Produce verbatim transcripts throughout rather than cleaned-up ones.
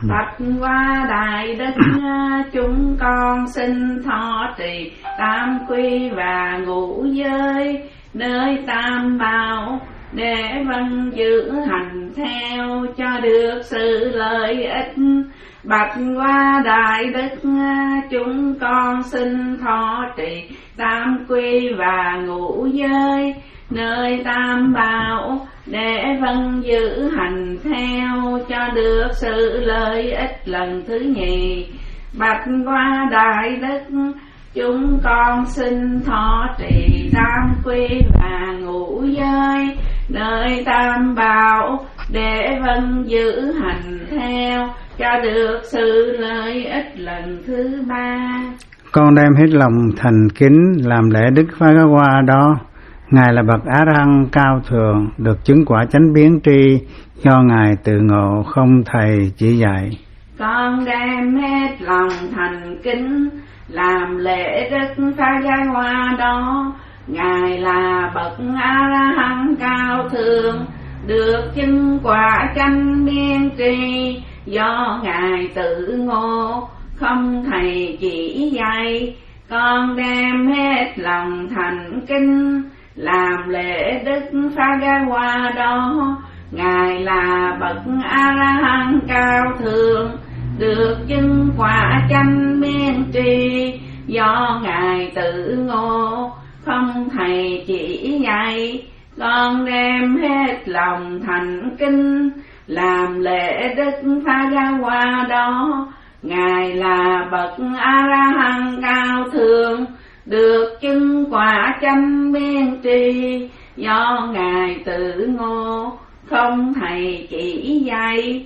Bạch qua đại đức chúng con xin thọ trì tam quy và ngũ giới nơi tam bảo, để vâng giữ hành theo cho được sự lợi ích. Bạch qua đại đức chúng con xin thọ trì tam quy và ngũ giới nơi tam bảo, để vâng giữ hành theo cho được sự lợi ích. Lần thứ nhì, bạch qua đại đức chúng con xin thọ trì tam quy và ngũ giới nơi tam bảo, để vâng giữ hành theo cho được sự lợi ích. Lần thứ ba, con đem hết lòng thành kính làm lễ Đức Phật Qua đó. Ngài là bậc A Răng cao thượng, được chứng quả chánh biến tri, do Ngài tự ngộ không thầy chỉ dạy. Con đem hết lòng thành kính làm lễ Đức Phật Qua đó. Ngài là bậc A La Hán cao thượng, được chứng quả chánh biến tri, do Ngài tự ngộ không thầy chỉ dạy. Con đem hết lòng thành kính làm lễ Đức Phật Qua đó. Ngài là bậc A La Hán cao thượng, được chứng quả chánh biến tri, do Ngài tự ngộ không thầy chỉ dạy. Con đem hết lòng thành kính làm lễ Đức Phật Qua đó. Ngài là bậc A La Hán cao thượng, được chứng quả chánh biến tri, do Ngài tự ngộ không thầy chỉ dạy.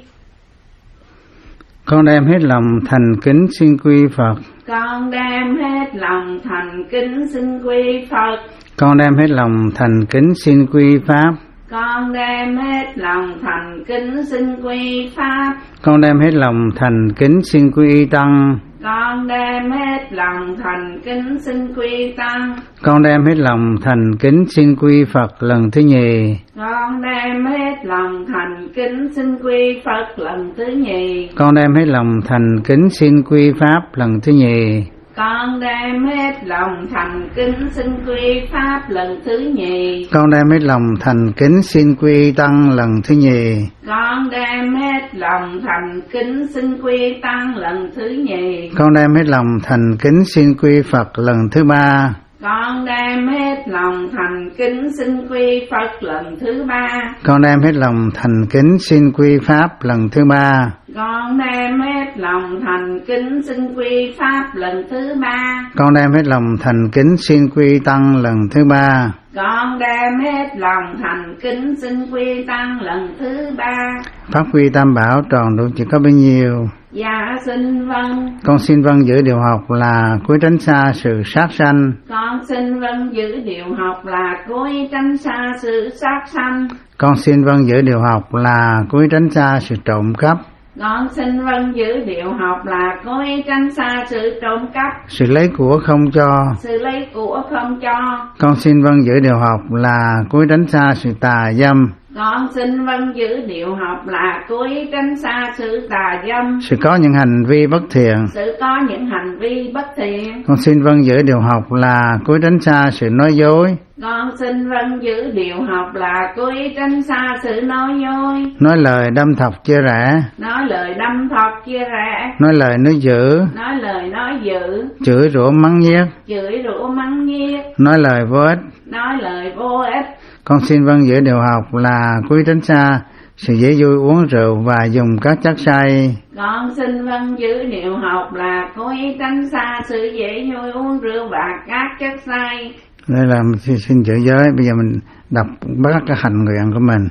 Con đem hết lòng thành kính xin quy Phật. Con đem hết lòng thành kính xin quy Phật. Con đem hết lòng thành kính xin quy Pháp. Con đem hết lòng thành kính xin quy Pháp. Con đem hết lòng thành kính xin quy Tăng. Con đem hết lòng thành kính xin quy Tăng. Con đem hết lòng thành kính xin quy Phật lần thứ nhì. Con đem hết lòng thành kính xin quy Phật lần thứ nhì. Con đem hết lòng thành kính xin quy Pháp lần thứ nhì. Con đem hết lòng thành kính xin quy Pháp lần thứ nhì. Con đem hết lòng thành kính xin quy Tăng lần thứ nhì. Con đem hết lòng thành kính xin quy Tăng lần thứ nhì. Con đem hết lòng thành kính xin quy Phật lần thứ ba. Con đem hết lòng thành kính xin quy Phật lần thứ ba. Con đem hết lòng thành kính xin quy Pháp lần thứ ba. Con đem hết lòng thành kính xin quy Pháp lần thứ ba. Con đem hết lòng thành kính xin quy Tăng lần thứ ba. Con đem hết lòng thành kính xin quy Tăng lần thứ ba. Pháp quy Tam Bảo tròn đủ chỉ có bấy nhiêu? Dạ xin vâng. Con xin vâng giữ điều học là cúi tránh xa sự sát sanh. Con xin vâng giữ điều học là cúi tránh xa sự sát sanh. Con xin vâng giữ điều học là cúi tránh xa sự trộm cắp. Con xin vâng giữ điều học là cúi tránh xa sự trộm cắp. Sự lấy của không cho. Sự lấy của không cho. Con xin vâng giữ điều học là cúi tránh xa sự tà dâm. Con xin vâng giữ điều học là cúi tránh xa sự tà dâm. Sự có những hành vi bất thiện. Sự có những hành vi bất thiện. Con xin vâng giữ điều học là cúi tránh xa sự nói dối. Con xin vâng giữ điều học là cúi tránh xa sự nói dối. Nói lời đâm thọc chia rẽ. Nói lời đâm thọc chia rẽ. Nói lời nói dữ. Nói lời nói dữ. Chửi rủa mắng nhiếc. Chửi rủa mắng nhiếc. Nói lời vô ích. Nói lời vô ích. Con xin vâng giữ điều học là cúi tránh xa sự dễ vui uống rượu và dùng các chất say. Con xin vâng giữ điều học là cúi tránh xa sự dễ vui uống rượu và các chất say. Đây là mình xin, xin giữ giới. Bây giờ mình đọc các cái hành nguyện của mình.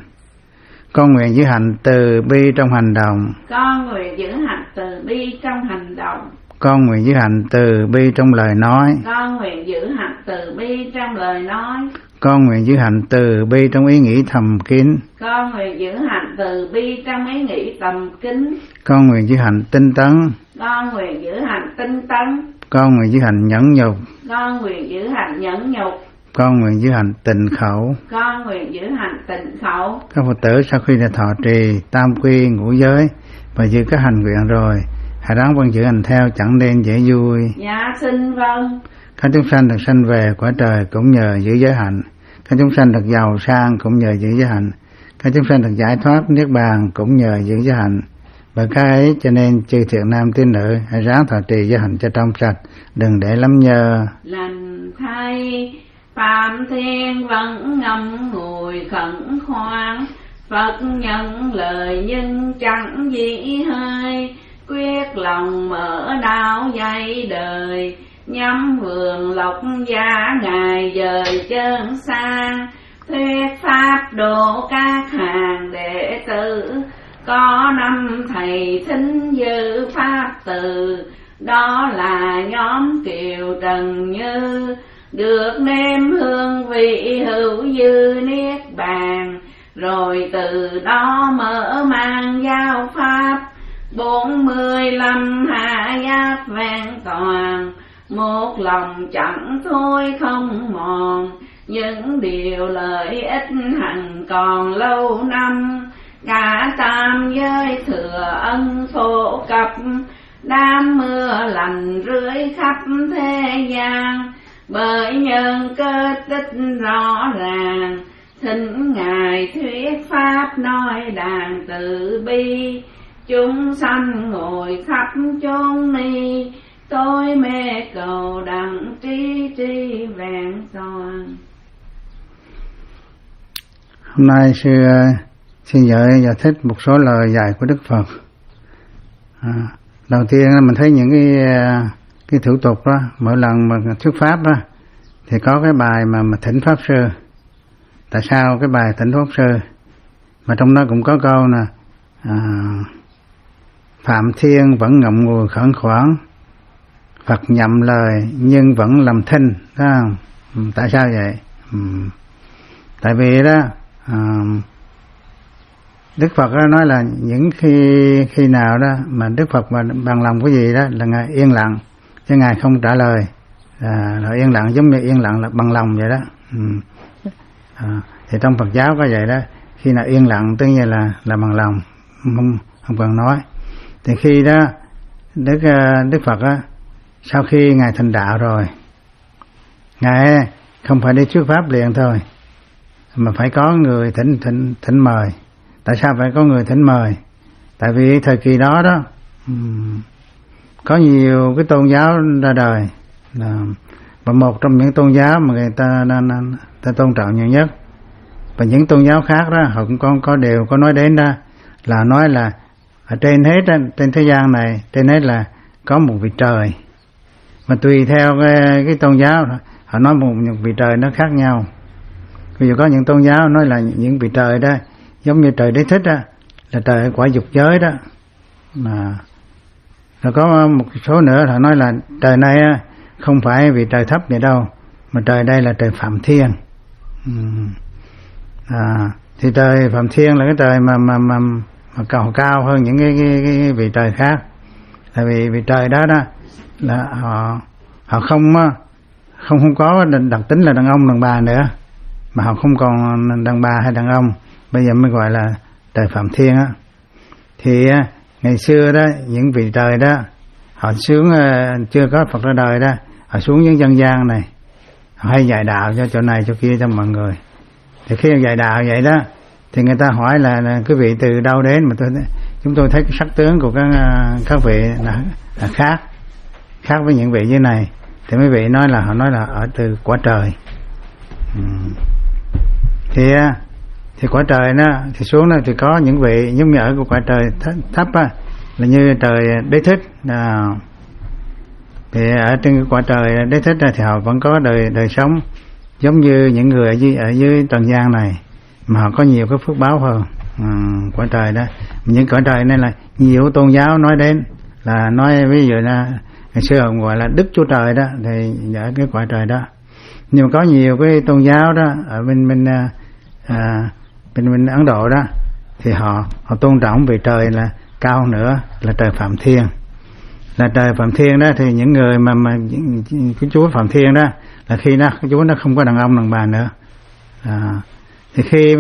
Con nguyện giữ hạnh từ bi trong hành động. Con nguyện giữ hạnh từ bi trong hành động. Con nguyện giữ hạnh từ bi trong lời nói. Con nguyện giữ hạnh từ bi trong lời nói. Con nguyện giữ hạnh từ bi trong ý nghĩ thầm kín. Con nguyện giữ hạnh từ bi trong ý nghĩ tầm kín. Con nguyện giữ hạnh tinh tấn. Con nguyện giữ hạnh tinh tấn. Con nguyện giữ hạnh nhẫn nhục. Con nguyện giữ hạnh nhẫn nhục. Con nguyện giữ hạnh tịnh khẩu. Con nguyện giữ hạnh tịnh khẩu. Các Phật tử sau khi đã thọ trì tam quy ngũ giới và giữ các hành nguyện rồi, hãy ráng vâng giữ hành theo, chẳng nên dễ vui. Dạ xin vâng. Các chúng sanh được sanh về cõi trời cũng nhờ giữ giới hạnh. Các chúng sanh được giàu sang cũng nhờ giữ giới hạnh. Các chúng sanh được giải thoát niết bàn cũng nhờ giữ giới hạnh. Bởi cái ấy cho nên chư thiện nam tín nữ hãy ráng thọ trì giới hạnh cho trong sạch, đừng để lắm nhơ. Lành thay Phạm Thiên vẫn ngâm ngùi khẩn khoan, Phật nhận lời nhưng chẳng dĩ hơi, quyết lòng mở đạo dạy đời, nhắm vườn lộc giá ngài dời chân xa, thuyết pháp độ các hàng đệ tử, có năm thầy thính dự pháp từ, đó là nhóm Kiều Trần Như, được nếm hương vị hữu dư niết bàn, rồi từ đó mở mang giáo pháp, bốn mươi lăm hạ giác vẹn toàn, một lòng chẳng thôi không mòn, những điều lợi ích hằng còn lâu năm, cả tam giới thừa ân phổ cập, đám mưa lành rưới khắp thế gian, bởi nhân cơ tích rõ ràng, thỉnh ngài thuyết pháp nói đàn từ bi, chúng sanh ngồi khắp chốn ni, tôi mê cầu đặng trí tri vẹn toàn. Hôm nay sư xin dạy giải thích một số lời dạy của Đức Phật. À, đầu tiên mình thấy những cái cái thủ tục đó, mỗi lần mà thuyết pháp đó thì có cái bài mà mà thỉnh pháp sư. Tại sao cái bài thỉnh pháp sư? Mà trong đó cũng có câu nè, à, Phạm Thiên vẫn ngậm ngùi khẩn khoản, Phật nhậm lời nhưng vẫn làm thinh, đó không? Tại sao vậy? Ừ. Tại vì đó à, Đức Phật đó nói là những khi khi nào đó mà Đức Phật mà bằng lòng cái gì đó là ngài yên lặng, chứ ngài không trả lời, à, là yên lặng giống như yên lặng là bằng lòng vậy đó. Ừ. À, thì trong Phật giáo có vậy đó, khi nào yên lặng tất nhiên là là bằng lòng, không không cần nói. Thì khi đó Đức Đức Phật á, sau khi ngài thành đạo rồi, ngài không phải đi thuyết pháp liền thôi, mà phải có người thỉnh thỉnh thỉnh mời. Tại sao phải có người thỉnh mời? Tại vì thời kỳ đó đó um, có nhiều cái tôn giáo ra đời, là, và một trong những tôn giáo mà người ta, ta, ta, ta tôn trọng nhiều nhất, và những tôn giáo khác đó họ cũng có, có đều có nói đến đó, là nói là ở trên hết trên thế gian này, trên hết là có một vị trời, mà tùy theo cái, cái tôn giáo họ nói một, một vị trời nó khác nhau. Ví dụ có những tôn giáo nói là những vị trời đó giống như trời Đế Thích đó, là trời quả dục giới đó, mà rồi có một số nữa họ nói là trời này không phải vị trời thấp vậy đâu, mà trời đây là trời Phạm Thiên. À, thì trời Phạm Thiên là cái trời mà mà mà, mà cầu cao hơn những cái, cái, cái vị trời khác. Tại vì vị trời đó đó là họ họ không không không có đặc tính là đàn ông đàn bà nữa, mà họ không còn đàn bà hay đàn ông, bây giờ mới gọi là trời Phạm Thiên á. Thì ngày xưa đó những vị trời đó họ xuống, chưa có Phật ra đời đó, họ xuống những dân gian này, họ hay dạy đạo cho chỗ này chỗ kia cho mọi người. Thì khi dạy đạo vậy đó thì người ta hỏi là, là cái vị từ đâu đến, mà tôi chúng tôi thấy cái sắc tướng của các các vị là, là khác khác với những vị như này. Thì mấy vị nói là họ nói là ở từ quả trời. Ừ. Thì thì quả trời đó thì xuống đó thì có những vị giống như ở của quả trời thấp, thấp á, là như trời Đế Thích. À, thì ở trên cái quả trời Đế Thích thì họ vẫn có đời đời sống giống như những người ở dưới ở dưới trần gian này, mà họ có nhiều cái phước báo hơn. À, quả trời đó, những quả trời này là nhiều tôn giáo nói đến, là nói ví dụ là ngày xưa họ gọi là Đức Chúa Trời đó, thì ở cái quả trời đó. Nhưng mà có nhiều cái tôn giáo đó ở bên bên à, bên bên Ấn Độ đó, thì họ họ tôn trọng vị trời là cao nữa, là trời Phạm Thiên. Là trời Phạm Thiên đó thì những người mà mà cái Chúa Phạm Thiên đó là khi đó cái Chúa nó không có đàn ông đàn bà nữa. À, thì khi mà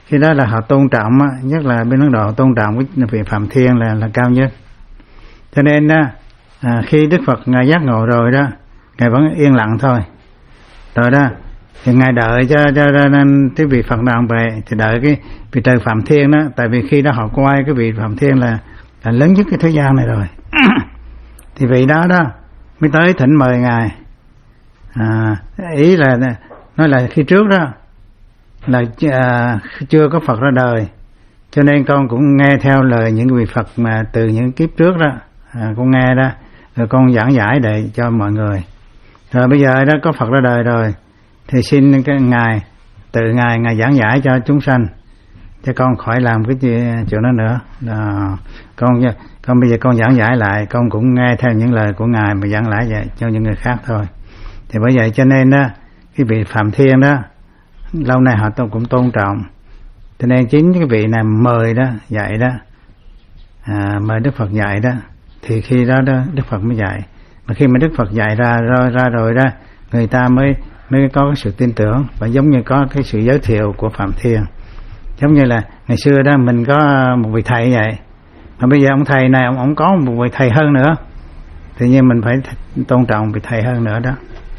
khi đó là họ tôn trọng á, nhất là bên Ấn Độ tôn trọng cái vị Phạm Thiên là là cao nhất. Cho nên đó, à, khi Đức Phật ngài giác ngộ rồi đó, ngài vẫn yên lặng thôi. Rồi đó thì ngài đợi cho cho, cho nên cái vị Phật đạo về thì đợi cái vị trời Phạm Thiên đó, tại vì khi đó họ quay cái vị Phạm Thiên là là lớn nhất cái thế gian này rồi. Thì vị đó đó mới tới thỉnh mời ngài. À, ý là nói là khi trước đó là à, chưa có Phật ra đời, cho nên con cũng nghe theo lời những vị Phật mà từ những kiếp trước đó, à, con nghe đó, rồi con giảng giải để cho mọi người. Rồi bây giờ đó có Phật ra đời rồi, thì xin cái ngài tự ngài ngài giảng giải cho chúng sanh, cho con khỏi làm cái chuyện đó nữa. À, con con bây giờ con giảng giải lại, con cũng nghe theo những lời của ngài mà giảng lại vậy cho những người khác thôi. Thì bởi vậy cho nên đó cái vị Phạm Thiên đó lâu nay họ cũng tôn trọng, cho nên chính cái vị này mời đó dạy đó, à, mời Đức Phật dạy đó, thì khi đó đó Đức Phật mới dạy. Mà khi mà Đức Phật dạy ra rồi ra rồi đó, người ta mới mới có cái sự tin tưởng, và giống như có cái sự giới thiệu của Phạm Thiên. Giống như là ngày xưa đó mình có một vị thầy vậy, mà bây giờ ông thầy này ông, ông có một vị thầy hơn nữa, thì nhiên mình phải tôn trọng vị thầy hơn nữa đó.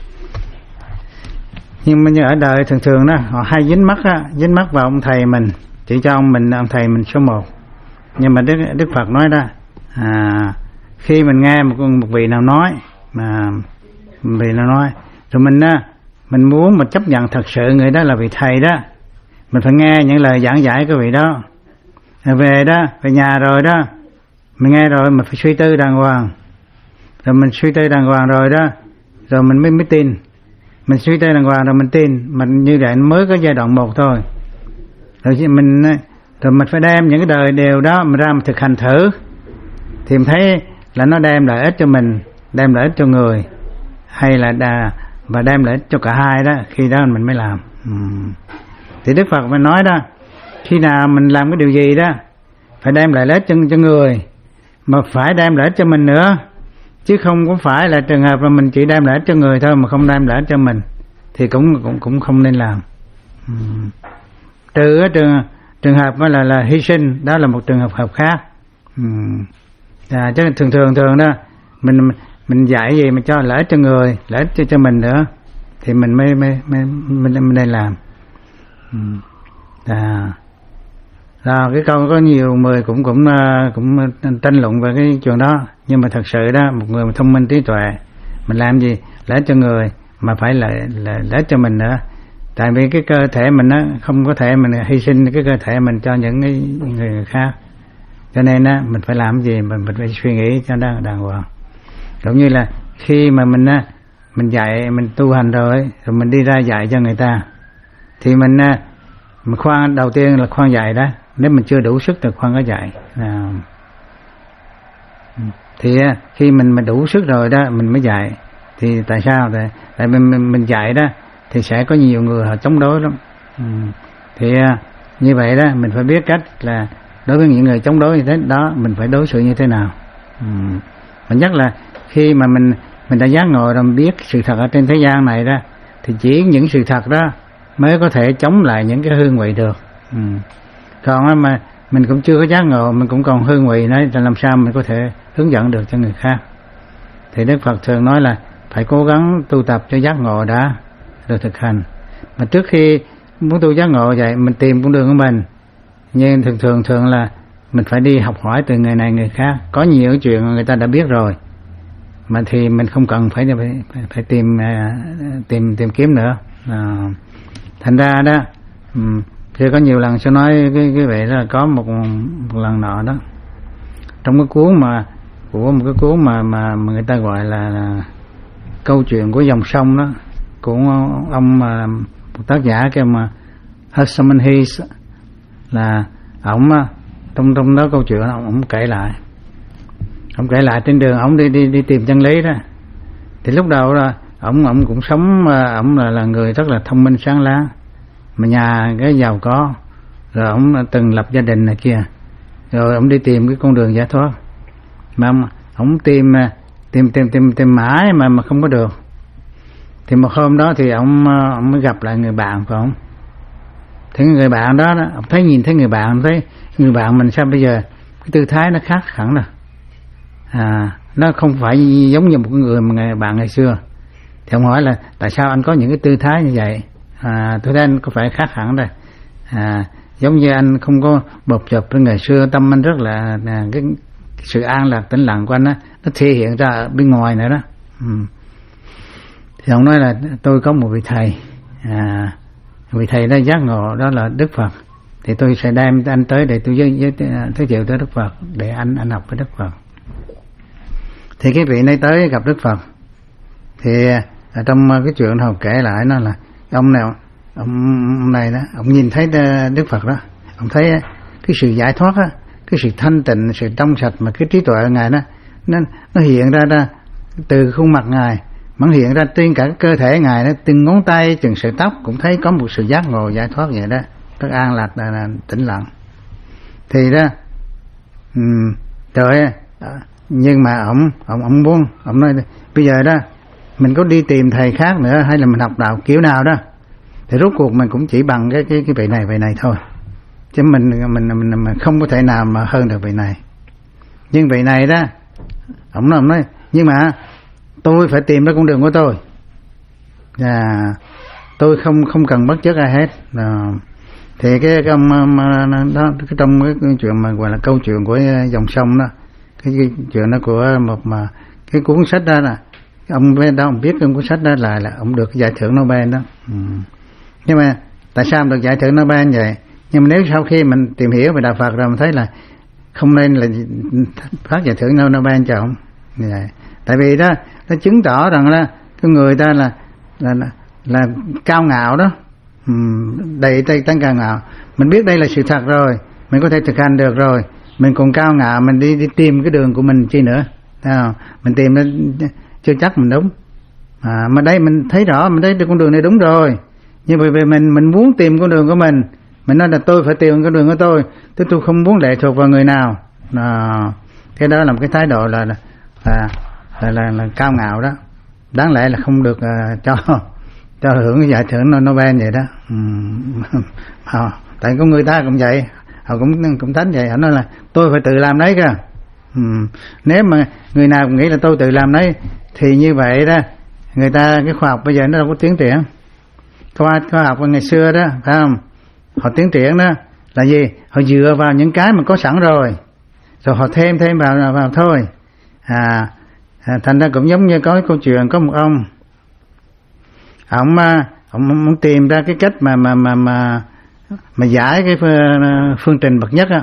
Nhưng mà như ở đời thường thường đó họ hay dính mắc á, dính mắc vào ông thầy mình, chỉ cho ông mình ông thầy mình số một. Nhưng mà Đức Đức Phật nói đó, à, khi mình nghe một một vị nào nói mà một vị nào nói rồi mình á, mình muốn mà chấp nhận thật sự người đó là vị thầy đó, mình phải nghe những lời giảng giải của vị đó. Rồi về đó, về nhà rồi đó, mình nghe rồi mình phải suy tư đàng hoàng. Rồi mình suy tư đàng hoàng rồi đó, rồi mình mới mới tin. Mình suy tư đàng hoàng rồi mình tin, mình như vậy mới có giai đoạn một thôi. Rồi mình rồi mình phải đem những cái đời đều đó mình ra mình thực hành thử, thì mình thấy là nó đem lợi ích cho mình, đem lợi ích cho người, hay là đà, và đem lợi ích cho cả hai đó, khi đó mình mới làm. uhm. Thì Đức Phật mới nói đó, khi nào mình làm cái điều gì đó phải đem lợi ích cho, cho người, mà phải đem lợi ích cho mình nữa, chứ không có phải là trường hợp là mình chỉ đem lợi ích cho người thôi mà không đem lợi ích cho mình, thì cũng cũng cũng không nên làm. uhm. Trừ cái trường trường hợp là là hy sinh, đó là một trường hợp hợp khác. uhm. À, chứ thường thường thường đó mình mình dạy gì mà cho lợi ích cho người, lợi ích cho cho mình nữa, thì mình mới mới, mới mình, mình nên làm. À, à, cái câu có nhiều người cũng cũng cũng tranh luận về cái chuyện đó, nhưng mà thật sự đó, một người mà thông minh trí tuệ, mình làm gì lợi ích cho người mà phải lợi lợi ích cho mình nữa, tại vì cái cơ thể mình á không có thể mình hy sinh cái cơ thể mình cho những cái người khác, cho nên á mình phải làm gì mình mình phải suy nghĩ cho nó đàng hoàng. Cũng như là khi mà mình á mình dạy mình tu hành rồi rồi mình đi ra dạy cho người ta, thì mình mình khoan đầu tiên là khoan dạy đó, nếu mình chưa đủ sức thì khoan có dạy. À, thì khi mình mình đủ sức rồi đó mình mới dạy. Thì tại sao? Tại tại mình mình, mình dạy đó thì sẽ có nhiều người họ chống đối lắm. Ừ. Thì như vậy đó mình phải biết cách là đối với những người chống đối như thế đó mình phải đối xử như thế nào. Ừ. Mình nhất là khi mà mình mình đã giác ngộ rồi, mình biết sự thật ở trên thế gian này đó, thì chỉ những sự thật đó mới có thể chống lại những cái hương vị được. Ừ. Còn mà mình cũng chưa có giác ngộ, mình cũng còn hương vị đấy, thì làm sao mình có thể hướng dẫn được cho người khác? Thì Đức Phật thường nói là phải cố gắng tu tập cho giác ngộ đã, rồi thực hành. Mà trước khi muốn tu giác ngộ vậy, mình tìm con đường của mình, nhưng thường thường thường là mình phải đi học hỏi từ người này người khác. Có nhiều chuyện người ta đã biết rồi, mà thì mình không cần phải phải, phải tìm tìm tìm kiếm nữa. À, thành ra đó, thì có nhiều lần sẽ nói cái cái vậy là có một một lần nọ đó, trong cái cuốn mà của một cái cuốn mà mà, mà người ta gọi là, là câu chuyện của dòng sông đó, của ông mà một tác giả kia mà Herman Hesse, là ổng trong trong đó câu chuyện ông ổng kể lại, ông kể lại trên đường ổng đi đi đi tìm chân lý đó. Thì lúc đầu là ổng ổng cũng sống, ổng là là người rất là thông minh sáng láng, mà nhà cái giàu có, rồi ổng từng lập gia đình này kia, rồi ổng đi tìm cái con đường giải thoát, mà ông ổng tìm tìm tìm tìm tìm mãi mà mà không có được. Thì một hôm đó thì ổng ổng mới gặp lại người bạn của ổng, Thì người bạn đó, đó ông thấy nhìn thấy người bạn, ông thấy người bạn mình sao bây giờ cái tư thái nó khác hẳn rồi, à, nó không phải giống như một người mà người bạn ngày xưa. Thì ông hỏi là tại sao anh có những cái tư thái như vậy? À, tôi thấy anh có phải khác hẳn rồi, à, giống như anh không có bộp chộp với ngày xưa, tâm anh rất là, là cái sự an lạc tĩnh lặng của anh đó, nó thể hiện ra ở bên ngoài nữa đó. Ừ. Thì ông nói là tôi có một vị thầy, à, vị thầy đó giác ngộ đó là Đức Phật, thì tôi sẽ đem anh tới để tôi giới, giới, giới thiệu tới Đức Phật để anh anh học với Đức Phật. Thì cái vị này tới gặp Đức Phật, thì ở trong cái chuyện họ kể lại nó là ông nào ông, ông này đó, ông nhìn thấy Đức Phật đó, ông thấy cái sự giải thoát đó, cái sự thanh tịnh, sự trong sạch mà cái trí tuệ của ngài đó nó nó hiện ra ra từ khuôn mặt ngài, mà hiện ra trên cả cơ thể ngài đó, từng ngón tay, từng sợi tóc cũng thấy có một sự giác ngộ giải thoát vậy đó, rất an lạc, là, là tĩnh lặng. Thì đó um, trời ơi, nhưng mà ông ông ông muốn ông nói bây giờ đó mình có đi tìm thầy khác nữa hay là mình học đạo kiểu nào đó, thì rốt cuộc mình cũng chỉ bằng cái cái cái vị này vị này thôi, chứ mình mình mình, mình không có thể nào mà hơn được vị này. Nhưng vị này đó ông nói, ông nói nhưng mà tôi phải tìm ra con đường của tôi, và tôi không không cần bất chấp ai hết. À, thì cái cái ông đó, cái trong cái, cái chuyện mà gọi là câu chuyện của dòng sông đó, cái, cái chuyện đó của một mà cái cuốn sách đó là ông bên đó ông viết cái cuốn sách đó là là ông được giải thưởng Nobel đó. Ừ. Nhưng mà tại sao ông được giải thưởng Nobel vậy? Nhưng mà nếu sau khi mình tìm hiểu về đạo Phật rồi mình thấy là không nên là phát giải thưởng Nobel cho ông. Vậy. Tại vì đó nó chứng tỏ rằng là cái người ta là là là, là cao ngạo đó, ừ, đầy tay tăng cao ngạo. Mình biết đây là sự thật rồi, mình có thể thực hành được rồi, mình còn cao ngạo, mình đi đi tìm cái đường của mình chi nữa, à, mình tìm nó chưa chắc mình đúng. À, mà đây mình thấy rõ, mình thấy con đường này đúng rồi, nhưng bởi vì mình mình muốn tìm con đường của mình, mình nói là tôi phải tìm con đường của tôi, tôi tôi không muốn lệ thuộc vào người nào. À, cái đó là một cái thái độ là là là, là, là, là cao ngạo đó, đáng lẽ là không được uh, cho cho hưởng cái giải thưởng Nobel vậy đó. Ừ. À, tại có người ta cũng vậy, họ cũng cũng thánh vậy, họ nói là tôi phải tự làm đấy cơ. Ừ. Nếu mà người nào cũng nghĩ là tôi tự làm đấy thì như vậy đó, người ta cái khoa học bây giờ nó đâu có tiến triển. Khoa, khoa học ngày xưa đó phải không, họ tiến triển đó là gì, họ dựa vào những cái mà có sẵn rồi rồi họ thêm thêm vào vào thôi. À, à thành ra cũng giống như có cái câu chuyện có một ông ông ông, ông tìm ra cái cách mà mà mà mà mà giải cái phương trình bậc nhất á,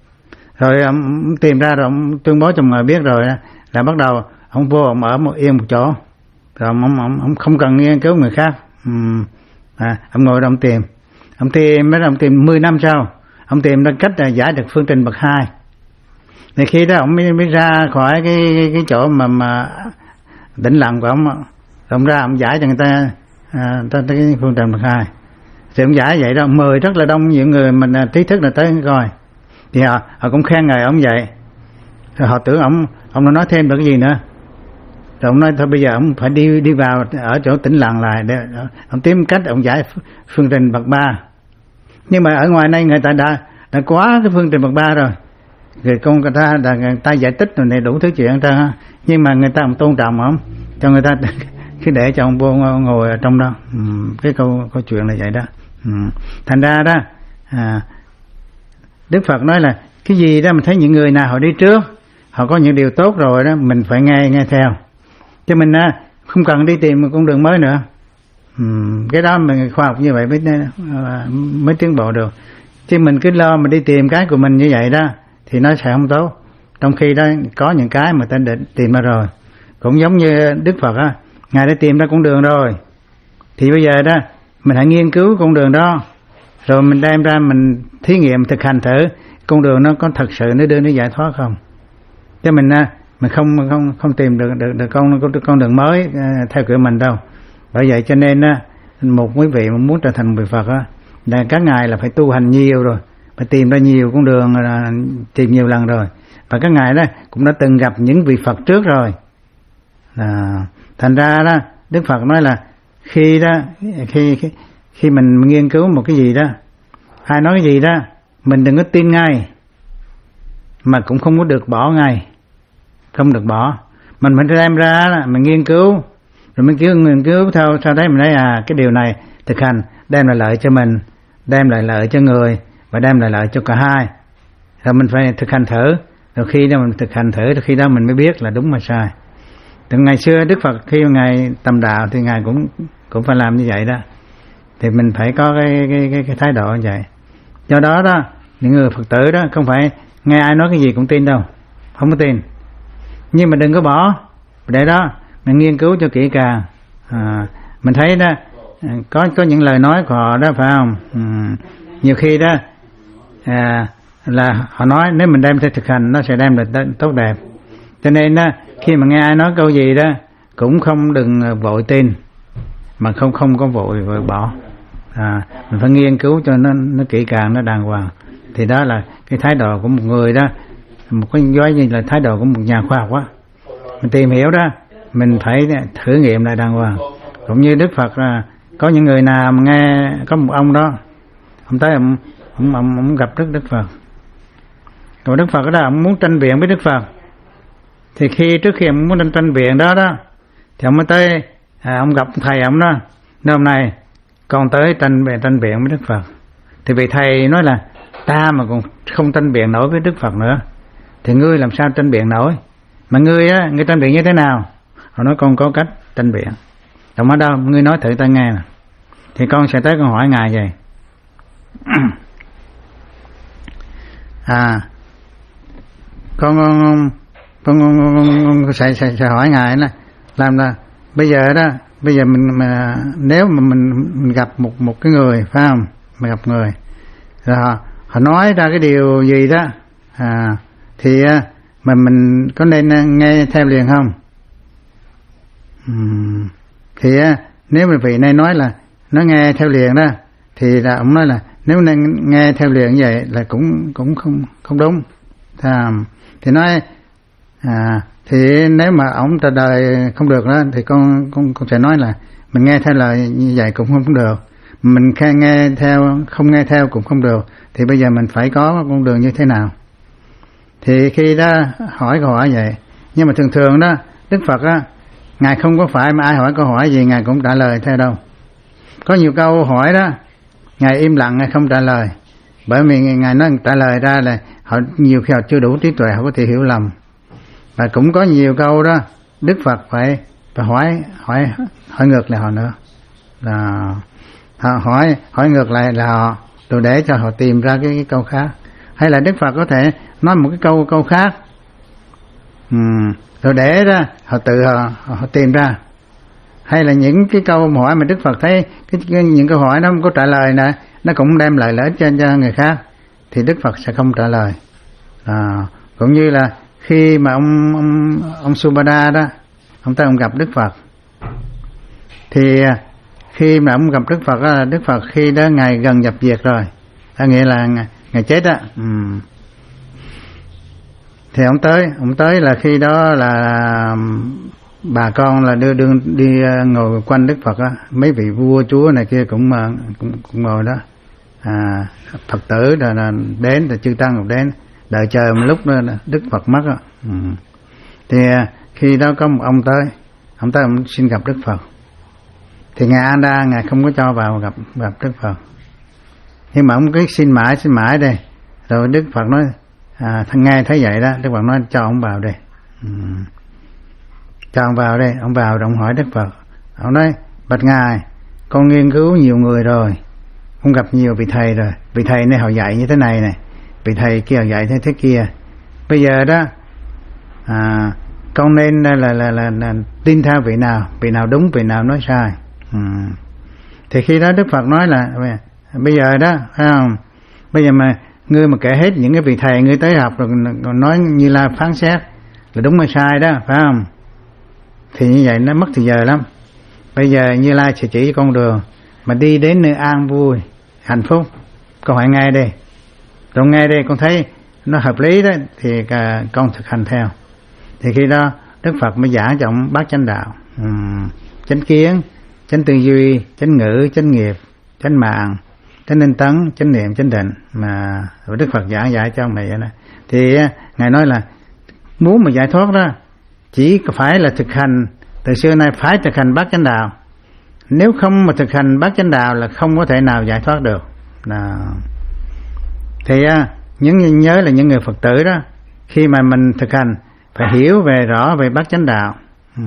rồi ông tìm ra rồi ông tuyên bố cho mọi người biết rồi đó, là bắt đầu ông vô ông ở một yên một chỗ, rồi ông ông, ông, ông không cần nghiên cứu người khác. Ừ. À, ông ngồi đó ông tìm, ông tìm mấy ông tìm mười năm sau ông tìm ra cách là giải được phương trình bậc hai. Thì khi đó ông mới, mới ra khỏi cái, cái cái chỗ mà mà tĩnh lặng của ông, ông ra ông giải cho người ta à, tới cái phương trình bậc hai. Thì ông giải vậy đó, ông mời rất là đông những người mình trí thức là tới coi, thì họ, họ cũng khen ngợi ông vậy. Rồi họ tưởng ông ông nó nói thêm được cái gì nữa, rồi ông nói thôi bây giờ ông phải đi đi vào ở chỗ tĩnh lặng lại để ông tìm cách ông giải phương trình bậc ba. Nhưng mà ở ngoài này người ta đã đã quá cái phương trình bậc ba rồi, rồi con người ta là người ta giải tích rồi này đủ thứ chuyện ta, nhưng mà người ta không tôn trọng ông, cho người ta cứ để cho ông vô ngồi ở trong đó. Ừ, cái câu câu chuyện là vậy đó. Ừ. Thành ra đó à, Đức Phật nói là cái gì đó mình thấy những người nào họ đi trước, họ có những điều tốt rồi đó, mình phải nghe nghe theo, chứ mình à, không cần đi tìm một con đường mới nữa. Ừ, cái đó mình khoa học như vậy mới mới tiến bộ được, chứ mình cứ lo mà đi tìm cái của mình như vậy đó thì nó sẽ không tốt. Trong khi đó có những cái mà ta định tìm ra rồi, cũng giống như Đức Phật á, ngài đã tìm ra con đường rồi, thì bây giờ đó mình hãy nghiên cứu con đường đó, rồi mình đem ra mình thí nghiệm thực hành thử con đường nó có thật sự nó đưa nó giải thoát không, chứ mình mình không không không tìm được được, được con con đường mới theo kiểu mình đâu. Bởi vậy cho nên á, một quý vị mà muốn trở thành một vị Phật á, là các ngài là phải tu hành nhiều rồi, phải tìm ra nhiều con đường, tìm nhiều lần rồi, và các ngài đó cũng đã từng gặp những vị Phật trước rồi. À, thành ra đó Đức Phật nói là khi đó khi khi, khi mình nghiên cứu một cái gì đó ai nói cái gì đó mình đừng có tin ngay, mà cũng không có được bỏ ngay, không được bỏ. Mình mình đem ra mình nghiên cứu, rồi mình cứ nghiên cứu theo sau đấy mình thấy à cái điều này thực hành đem lại lợi cho mình, đem lại lợi cho người và đem lại lợi cho cả hai. Rồi mình phải thực hành thử, rồi khi đó mình thực hành thử, rồi khi đó mình mới biết là đúng mà sai. Từ ngày xưa Đức Phật khi ngài tầm đạo thì ngài cũng cũng phải làm như vậy đó. Thì mình phải có cái cái cái, cái thái độ như vậy. Do đó đó những người Phật tử đó không phải nghe ai nói cái gì cũng tin đâu, không có tin. Nhưng mà đừng có bỏ, để đó mình nghiên cứu cho kỹ càng. À, mình thấy đó có có những lời nói của họ đó phải không? Ừ, nhiều khi đó à, là họ nói nếu mình đem theo thực hành nó sẽ đem lại tốt đẹp. Cho nên đó khi mà nghe ai nói câu gì đó cũng không đừng vội tin, mà không không có vội vội bỏ. À, mình phải nghiên cứu cho nó nó kỹ càng, nó đàng hoàng. Thì đó là cái thái độ của một người đó, một cái giống như là thái độ của một nhà khoa học á. Mình tìm hiểu đó, mình phải thử nghiệm lại đàng hoàng. Cũng như Đức Phật là có những người nào mà nghe có một ông đó, ông tới ông ông, ông, ông gặp Đức Đức Phật. Rồi Đức Phật đó ông muốn tranh biện với Đức Phật. Thì khi trước khi ông muốn tranh biện đó đó thì ông mới tới à, ông gặp thầy ông đó. Nói hôm nay con tới tranh biện tranh biện với Đức Phật. Thì vị thầy nói là ta mà còn không tranh biện nổi với Đức Phật nữa thì ngươi làm sao tranh biện nổi? Mà ngươi á, ngươi tranh biện như thế nào? Họ nói con có cách tranh biện. Ông ở đâu? Ngươi nói thử ta nghe nè. Thì con sẽ tới con hỏi ngài vậy. À, con con con con, con, con, con, con sẽ, sẽ, sẽ hỏi ngài là làm là bây giờ đó, bây giờ mình mà nếu mà mình, mình gặp một một cái người phải không? Mình gặp người rồi họ, họ nói ra cái điều gì đó à, thì mà mình có nên nghe theo liền không? Uhm, thì nếu mà vị này nói là nó nghe theo liền đó thì là ông nói là nếu nên nghe theo liền như vậy là cũng cũng không không đúng. À, thì nói à, thì nếu mà ông trả lời không được đó thì con con con sẽ nói là mình nghe theo lời như vậy cũng không được, mình nghe theo không nghe theo cũng không được. Thì bây giờ mình phải có con đường như thế nào? Thì khi đó hỏi câu hỏi vậy, nhưng mà thường thường đó Đức Phật á, ngài không có phải mà ai hỏi câu hỏi gì ngài cũng trả lời theo đâu. Có nhiều câu hỏi đó ngài im lặng, ngài không trả lời, bởi vì ngài nói trả lời ra là họ nhiều khi họ chưa đủ trí tuệ, họ có thể hiểu lầm. Và cũng có nhiều câu đó Đức Phật phải phải hỏi hỏi hỏi ngược lại họ nữa, là họ hỏi hỏi ngược lại là họ rồi để cho họ tìm ra cái, cái câu khác. Hay là Đức Phật có thể nói một cái câu câu khác, ừ, rồi để ra họ tự họ, họ tìm ra. Hay là những cái câu hỏi mà Đức Phật thấy cái, cái những câu hỏi nó không có trả lời nè, nó cũng đem lại lợi ích cho, cho người khác, thì Đức Phật sẽ không trả lời. À, cũng như là khi mà ông ông ông Subhada đó, ông ta ông gặp Đức Phật, thì khi mà ông gặp Đức Phật đó, Đức Phật khi đó ngài gần nhập diệt rồi, có nghĩa là ngài chết á. Ừ. Thì ông tới, ông tới là khi đó là bà con là đưa đưa đi ngồi quanh Đức Phật á, mấy vị vua chúa này kia cũng cũng, cũng ngồi đó. À, Phật tử là, là đến, là chư tăng cũng đến, đợi chờ một lúc nữa Đức Phật mất á. Ừ. Thì khi đó có một ông tới, ông tới ông xin gặp Đức Phật. Thì ngài A Đa ngài không có cho vào gặp gặp Đức Phật. Nhưng mà ông cứ xin mãi xin mãi đây. Rồi Đức Phật nói à, thằng nghe thấy vậy đó, Đức Phật nói cho ông vào đây. Ừ. Cho ông vào đây, ông vào rồi ông hỏi Đức Phật. Ông nói bạch ngài, con nghiên cứu nhiều người rồi, con gặp nhiều vị thầy rồi, vị thầy này họ dạy như thế này này, vị thầy kia họ dạy thế thế kia. Bây giờ đó à, con nên là là, là là là tin theo vị nào, vị nào đúng, vị nào nói sai. Ừ. Thì khi đó Đức Phật nói là bây giờ đó phải không, bây giờ mà ngươi mà kể hết những cái vị thầy ngươi tới học rồi còn nói như là phán xét là đúng hay sai đó phải không, thì như vậy nó mất thời giờ lắm. Bây giờ Như Lai sẽ chỉ con đường mà đi đến nơi an vui hạnh phúc, con hãy nghe đây, con nghe đây, con thấy nó hợp lý đó thì con thực hành theo. Thì khi đó Đức Phật mới giảng cho ông bát chánh đạo, uhm, chánh kiến, chánh tư duy, chánh ngữ, chánh nghiệp, chánh mạng, chánh tinh tấn, chánh niệm, chánh định mà Đức Phật giảng dạy cho mày vậy đó. Thì ngài nói là muốn mà giải thoát đó chỉ phải là thực hành, từ xưa nay phải thực hành bát chánh đạo. Nếu không mà thực hành bát chánh đạo là không có thể nào giải thoát được. Đó. Thì những nhớ là những người Phật tử đó, khi mà mình thực hành phải hiểu về rõ về bát chánh đạo. Ừ.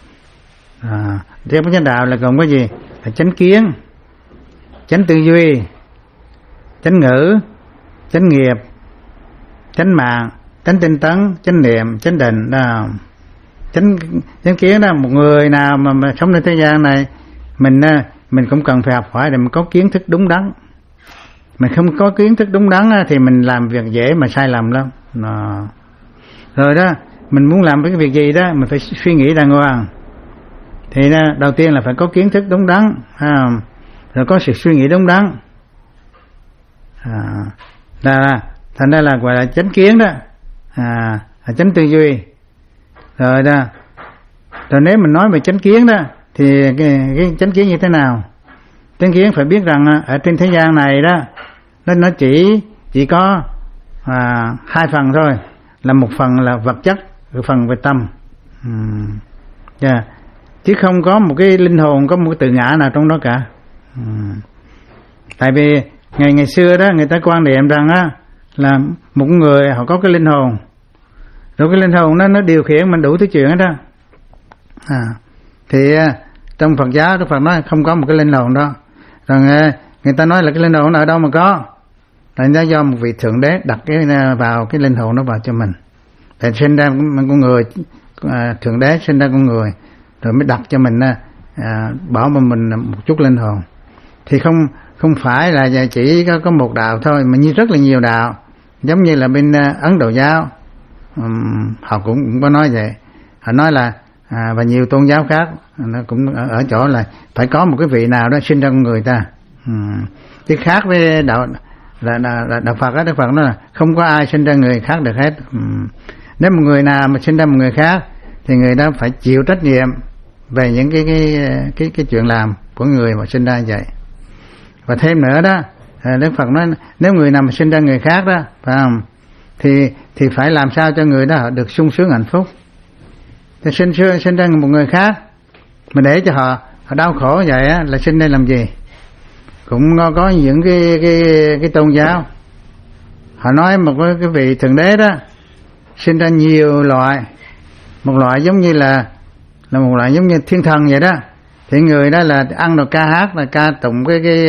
À, bát chánh đạo là gồm cái gì? Là chánh kiến, chánh tư duy, chánh ngữ, chánh nghiệp, chánh mạng, chánh tinh tấn, chánh niệm, chánh định. Đó. Chánh, chánh kiến đó, một người nào mà, mà sống trên thế gian này, mình mình cũng cần phải học hỏi để mình có kiến thức đúng đắn. Mình không có kiến thức đúng đắn thì mình làm việc dễ mà sai lầm lắm. Đó. Rồi đó, mình muốn làm cái việc gì đó mình phải suy nghĩ đàng hoàng. Thì đó, đầu tiên là phải có kiến thức đúng đắn, à, rồi có sự suy nghĩ đúng đắn. À, là thành ra là gọi là chánh kiến đó, à, là chánh tư duy. Rồi đó, rồi nếu mình nói về chánh kiến đó thì cái, cái chánh kiến như thế nào? Chánh kiến phải biết rằng ở trên thế gian này đó, nó nó chỉ chỉ có à, hai phần thôi, là một phần là vật chất, một phần về tâm. Uhm. Yeah. Chứ không có một cái linh hồn, có một cái tự ngã nào trong đó cả. Uhm. Tại vì ngày ngày xưa đó người ta quan niệm rằng á là một người họ có cái linh hồn, rồi cái linh hồn nó nó điều khiển mình đủ thứ chuyện hết đó. À, thì trong Phật giáo Đức Phật nói không có một cái linh hồn đó. Rồi người ta nói là cái linh hồn ở đâu mà có? Là nó do một vị thượng đế đặt cái vào cái linh hồn nó vào cho mình. Tại sinh ra con người, thượng đế sinh ra con người rồi mới đặt cho mình à, bỏ vào mình một chút linh hồn. Thì không không phải là chỉ có, có một đạo thôi, mà như rất là nhiều đạo. Giống như là bên Ấn Độ giáo, um, họ cũng, cũng có nói vậy. Họ nói là à, và nhiều tôn giáo khác nó cũng ở, ở chỗ là phải có một cái vị nào đó sinh ra con người ta. Um, chứ khác với đạo là, là, là đạo Phật á, Đức Phật nói là không có ai sinh ra người khác được hết. Um, nếu một người nào mà sinh ra một người khác thì người đó phải chịu trách nhiệm về những cái cái cái cái chuyện làm của người mà sinh ra vậy. Và thêm nữa đó, Đức Phật nói nếu người nào mà sinh ra người khác đó, phải không? Thì thì phải làm sao cho người đó được sung sướng hạnh phúc. Thì sinh sinh sinh ra một người khác mà để cho họ họ đau khổ vậy á, là sinh đây làm gì? Cũng có, có những cái cái cái tôn giáo họ nói một cái, cái vị thượng đế đó sinh ra nhiều loại, một loại giống như là là một loại giống như thiên thần vậy đó. Thì người đó là ăn rồi ca hát, là ca tụng cái cái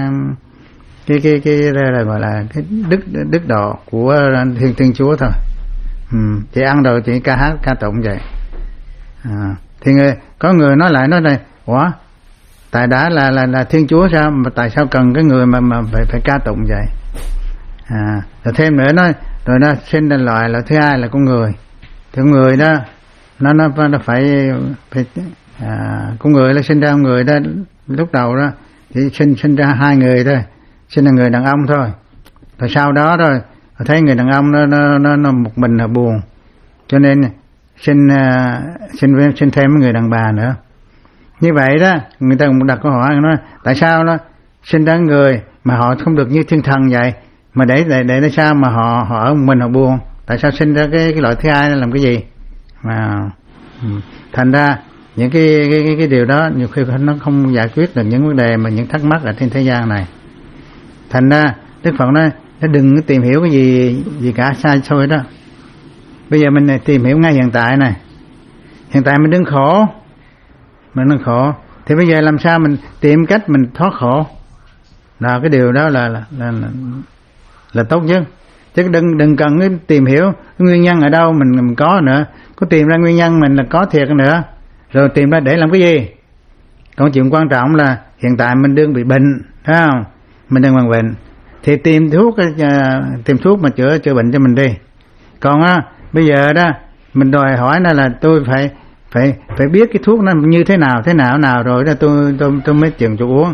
cái cái cái, cái là gọi là cái đức đức độ của thiên thiên chúa thôi. Ừ, chỉ ăn rồi chỉ ca hát ca tụng vậy. À, thì người có người nói lại nói này, ủa tại đã là là là thiên chúa sao mà tại sao cần cái người mà mà phải phải ca tụng vậy? À, rồi thêm nữa nói rồi nó sinh ra loại là thứ hai là con người. Thì con người đó nó nó nó phải phải à, con người nó sinh ra con người đó lúc đầu đó chỉ sinh sinh ra hai người thôi, sinh ra người đàn ông thôi. Rồi sau đó rồi thấy người đàn ông nó nó nó, nó một mình là buồn, cho nên sinh uh, sinh sinh thêm người đàn bà nữa. Như vậy đó người ta cũng đặt câu hỏi nói tại sao nó sinh ra người mà họ không được như thiên thần vậy, mà để để để tại sao mà họ họ ở một mình họ buồn? Tại sao sinh ra cái cái loại thứ hai nó làm cái gì? Mà thành ra những cái cái cái, cái điều đó nhiều khi nó không giải quyết được những vấn đề mà những thắc mắc ở trên thế gian này. Thành ra Đức Phật nói nó đừng tìm hiểu cái gì gì cả, sai xôi đó. Bây giờ mình tìm hiểu ngay hiện tại này, hiện tại mình đừng khổ, mình đừng khổ, thì bây giờ làm sao mình tìm cách mình thoát khổ? Là cái điều đó là là là, là, là tốt nhất. Chứ đừng đừng cần tìm hiểu cái nguyên nhân ở đâu mình, mình có nữa. Có tìm ra nguyên nhân mình là có thiệt nữa, rồi tìm ra để làm cái gì? Còn chuyện quan trọng là hiện tại mình đương bị bệnh, thấy không? Mình đang mang bệnh thì tìm thuốc, tìm thuốc mà chữa chữa bệnh cho mình đi. Còn á bây giờ đó mình đòi hỏi là, là tôi phải phải phải biết cái thuốc nó như thế nào thế nào nào rồi đó tôi tôi tôi mới chừng cho uống.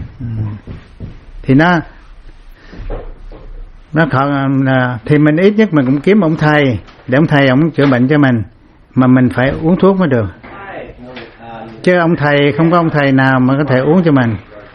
Thì nó nó thì mình ít nhất mình cũng kiếm ông thầy để ông thầy ông chữa bệnh cho mình, mà mình phải uống thuốc mới được. Chứ ông thầy không có ông thầy nào mà có thể uống cho mình.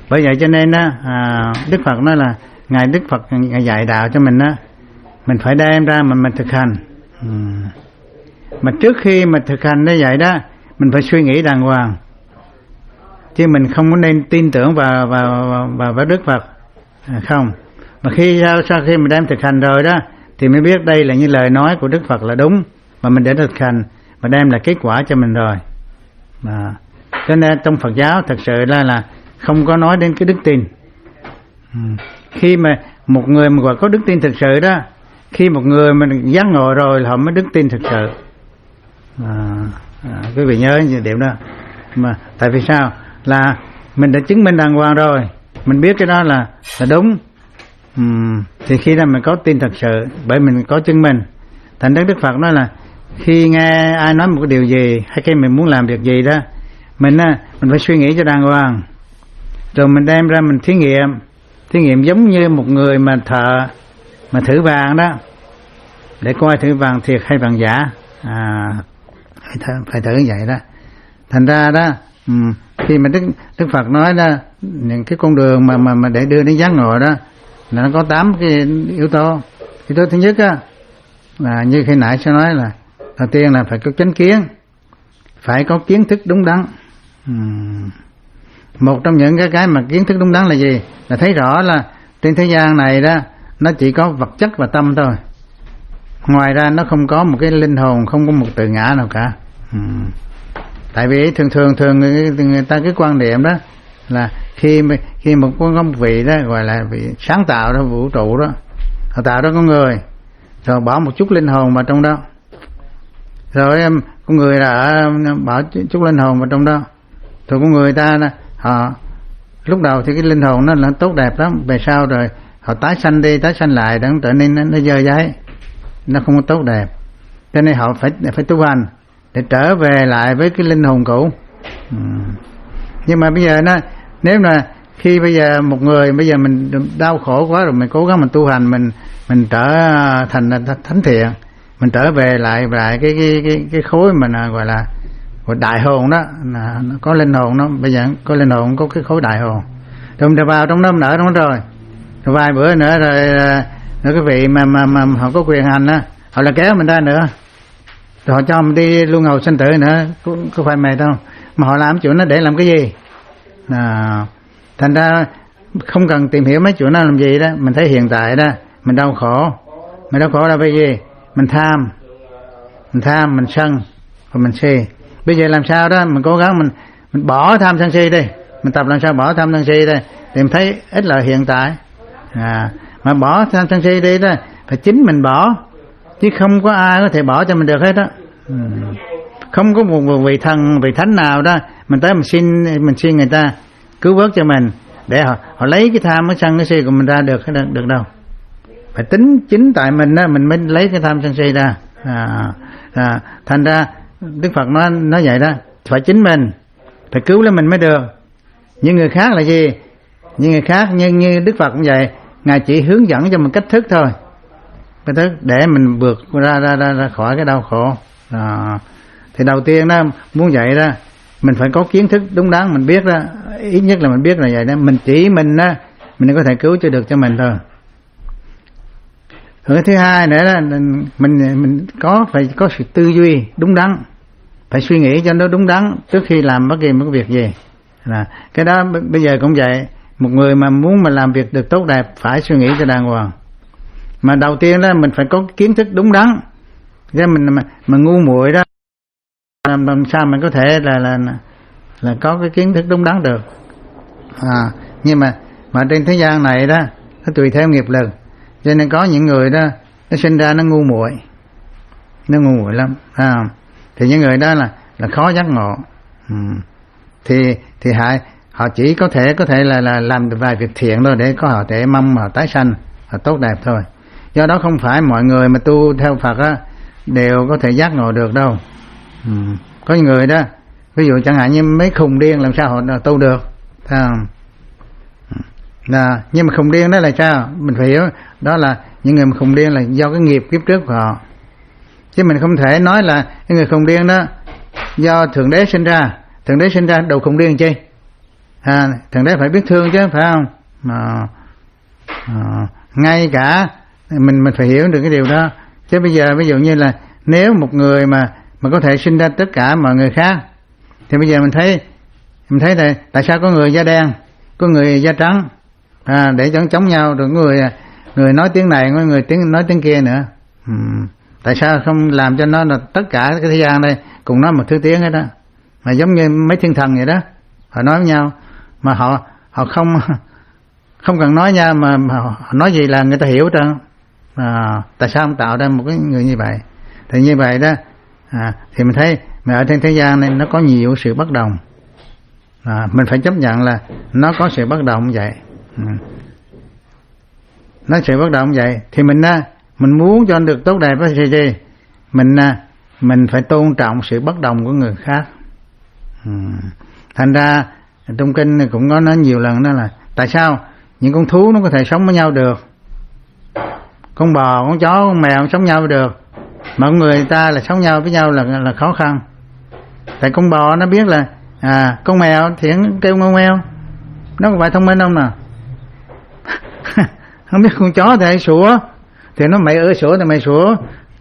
Bởi vậy cho nên á, à, Đức Phật nói là ngài Đức Phật ngài dạy đạo cho mình á, mình phải đem ra mà mình thực hành. uhm. Mà trước khi mà thực hành như vậy đó, mình phải suy nghĩ đàng hoàng, chứ mình không có nên tin tưởng vào vào vào, vào Đức Phật, à, không. Mà khi sau, sau khi mình đem thực hành rồi đó, thì mới biết đây là như lời nói của Đức Phật là đúng, mà mình đã thực hành và đem lại kết quả cho mình rồi. À, cho nên trong Phật giáo thật sự là là không có nói đến cái đức tin. Ừ. Khi mà một người mà gọi có đức tin thực sự đó, khi một người mà giác ngộ rồi là họ mới đức tin thực sự. À, à, quý vị nhớ như điểm đó. Mà tại vì sao? Là mình đã chứng minh đàng hoàng rồi, mình biết cái đó là là đúng. Ừ. Thì khi đó mình có tin thật sự, bởi mình có chứng minh. Thành ra Đức Phật nói là khi nghe ai nói một cái điều gì hay khi mình muốn làm việc gì đó, mình á, mình phải suy nghĩ cho đàng hoàng, rồi mình đem ra mình thí nghiệm. Thí nghiệm giống như một người mà thợ mà thử vàng đó, để coi thử vàng thiệt hay vàng giả. À, phải thử, phải thử như vậy đó. Thành ra đó, um, khi mà Đức, Đức Phật nói đó, những cái con đường mà mà mà để đưa đến giác ngộ đó là nó có tám cái yếu tố. Yếu tố thứ nhất á, là như khi nãy sẽ nói là đầu tiên là phải có chánh kiến, phải có kiến thức đúng đắn. uhm. Một trong những cái cái mà kiến thức đúng đắn là gì? Là thấy rõ là trên thế gian này đó, nó chỉ có vật chất và tâm thôi, ngoài ra nó không có một cái linh hồn, không có một tự ngã nào cả. uhm. Tại vì thường thường thường người, người ta cái quan niệm đó là khi khi một con vị đó gọi là vị sáng tạo ra vũ trụ đó, họ tạo ra con người, rồi bỏ một chút linh hồn vào trong đó, rồi em con người là bỏ chút linh hồn vào trong đó, rồi con người ta họ lúc đầu thì cái linh hồn nó là tốt đẹp lắm, về sau rồi họ tái sanh đi tái sanh lại, nó trở nên nó, nó dơ dáy, nó không có tốt đẹp, cho nên họ phải phải tu hành để trở về lại với cái linh hồn cũ. ừ. Nhưng mà bây giờ nó nếu là khi bây giờ một người bây giờ mình đau khổ quá rồi, mình cố gắng mình tu hành, mình mình trở thành thánh thiện, mình trở về lại lại cái cái cái cái khối mà là gọi là gọi đại hồn đó, là nó có linh hồn, nó bây giờ có linh hồn, có cái khối đại hồn, rồi mình vào trong đó mình ở trong đó rồi, rồi vài bữa nữa rồi, rồi cái vị mà mà mà họ có quyền hành á, họ là kéo mình ra nữa, rồi họ cho mình đi luân hồi sinh tử nữa, có, có phải mệt không? Mà họ làm chuyện nó để làm cái gì? À, thành ra không cần tìm hiểu mấy chuyện đó làm gì đó, mình thấy hiện tại đó mình đau khổ, mình đau khổ là bởi vì mình tham, mình tham, mình sân, rồi mình si. Bây giờ làm sao đó mình cố gắng mình mình bỏ tham sân si đi, mình tập làm sao bỏ tham sân si đây, thì mình thấy ít là hiện tại. À, mà bỏ tham sân si đi đó phải chính mình bỏ, chứ không có ai có thể bỏ cho mình được hết đó. Ừ. Không có một vị thần, vị thánh nào đó mình tới mình xin mình xin người ta cứu vớt cho mình để họ họ lấy cái tham cái sân cái si của mình ra được được, được đâu. Phải tính chính tại mình đó mình mới lấy cái tham sân si ra. À, à, thành ra Đức Phật nói nói vậy đó, phải chính mình phải cứu lấy mình mới được. Những người khác là gì? Những người khác như như Đức Phật cũng vậy, ngài chỉ hướng dẫn cho mình cách thức thôi, cách thức để mình vượt ra ra ra, ra khỏi cái đau khổ. À, thì đầu tiên đó muốn vậy đó, mình phải có kiến thức đúng đắn, mình biết đó, ít nhất là mình biết là vậy đó, mình chỉ mình đó, mình có thể cứu cho được cho mình thôi. Rồi thứ hai nữa là mình mình có phải có sự tư duy đúng đắn, phải suy nghĩ cho nó đúng đắn trước khi làm bất kỳ một cái việc gì. Là cái đó bây giờ cũng vậy, một người mà muốn mà làm việc được tốt đẹp phải suy nghĩ cho đàng hoàng. Mà đầu tiên đó mình phải có kiến thức đúng đắn, cái mình mà, mà ngu muội đó làm, làm sao mình có thể là là là có cái kiến thức đúng đắn được. À, nhưng mà mà trên thế gian này đó nó tùy theo nghiệp lực, cho nên có những người đó nó sinh ra nó ngu muội, nó ngu muội lắm. À, thì những người đó là là khó giác ngộ. Ừ. Thì thì họ họ chỉ có thể có thể là là làm vài việc thiện thôi để có họ thể mong mà tái sanh, họ tốt đẹp thôi. Do đó không phải mọi người mà tu theo Phật á đều có thể giác ngộ được đâu. Ừ. Có những người đó, ví dụ chẳng hạn như mấy khùng điên làm sao họ tu được, thấy không? Là, nhưng mà khùng điên đó là sao? Mình phải hiểu đó là những người mà khùng điên là do cái nghiệp kiếp trước của họ, chứ mình không thể nói là cái người khùng điên đó do Thượng Đế sinh ra, Thượng Đế sinh ra đầu khùng điên chi? à, thượng đế phải biết thương chứ, phải không? À, à, ngay cả mình mình phải hiểu được cái điều đó. Chứ bây giờ ví dụ như là nếu một người mà mà có thể sinh ra tất cả mọi người khác, thì bây giờ mình thấy mình thấy là tại sao có người da đen, có người da trắng, à, để chống chống nhau, rồi người người nói tiếng này, có người tiếng nói tiếng kia nữa. Ừ. Tại sao không làm cho nó là tất cả cái thế gian đây cùng nói một thứ tiếng hết đó, mà giống như mấy thiên thần vậy đó, họ nói với nhau mà họ họ không không cần nói nha, mà, mà họ nói gì là người ta hiểu trơn. À, tại sao không tạo ra một cái người như vậy? Thì như vậy đó, à, thì mình thấy mà ở trên thế gian này nó có nhiều sự bất đồng, à, mình phải chấp nhận là nó có sự bất đồng như vậy. Ừ. Nó sự bất đồng như vậy thì mình mình muốn cho được tốt đẹp với gì gì mình mình phải tôn trọng sự bất đồng của người khác. Ừ. Thành ra trong kinh này cũng có nói nhiều lần đó là tại sao những con thú nó có thể sống với nhau được, con bò, con chó, con mèo sống nhau được, mà con người ta là sống nhau với nhau là là khó khăn. Tại con bò nó biết là à con mèo thì nó kêu ngoan ngoèo, nó không phải thông minh không nào. Không biết con chó thì hay sủa, thì nó mày ơi sủa thì mày sủa,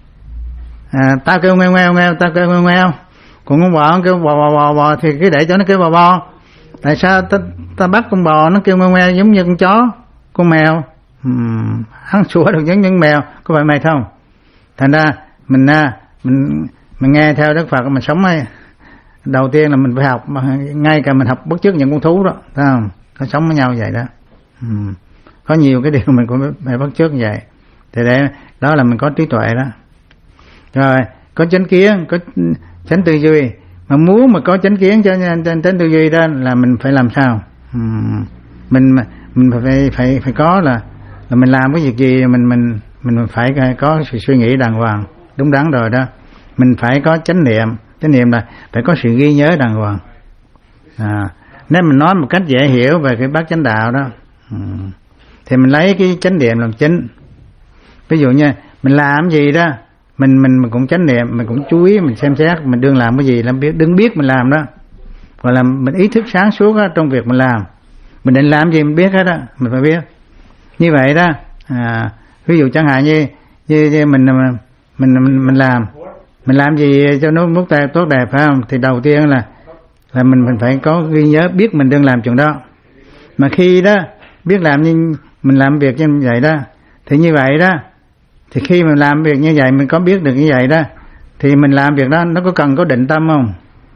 à, tao kêu ngoeo ngoeo ngoeo, tao kêu ngoeo ngoeo. Còn con bò nó kêu bò bò bò bò thì cứ để cho nó kêu bò bò. Tại sao ta, ta bắt con bò nó kêu ngoeo ngoeo giống như con chó, con mèo, uhm, hắn sủa được giống như con mèo, có phải mày không? Thành ra mình mình mình nghe theo Đức Phật mình sống ấy, đầu tiên là mình phải học, mà ngay cả mình học bất chấp những con thú đó, thấy không? Nó sống với nhau vậy đó. Uhm. Có nhiều cái điều mình cũng phải bắt chước như vậy, thì để đó là mình có trí tuệ đó. Rồi có chánh kiến, có chánh tư duy, mà muốn mà có chánh kiến cho chánh tư duy đó là mình phải làm sao? Uhm, mình mình phải phải phải có là là mình làm cái việc gì mình mình mình phải có sự suy nghĩ đàng hoàng, đúng đắn rồi đó. Mình phải có chánh niệm, chánh niệm là phải có sự ghi nhớ đàng hoàng. À, nếu mình nói một cách dễ hiểu về cái bát chánh đạo đó, uhm, thì mình lấy cái chánh niệm làm chính. Ví dụ như mình làm gì đó, mình mình mình cũng chánh niệm, mình cũng chú ý, mình xem xét mình đừng làm cái gì, làm biết đừng biết mình làm đó, gọi là mình ý thức sáng suốt đó, trong việc mình làm. Mình định làm gì mình biết hết đó, mình phải biết. Như vậy đó, à, ví dụ chẳng hạn như, như, như mình, mình mình mình làm mình làm gì cho nó tốt đẹp tốt đẹp phải không? Thì đầu tiên là là mình mình phải có ghi nhớ, biết mình đừng làm chuyện đó. Mà khi đó biết làm như mình làm việc như vậy đó, thì như vậy đó, thì khi mình làm việc như vậy mình có biết được như vậy đó, thì mình làm việc đó nó có cần có định tâm không?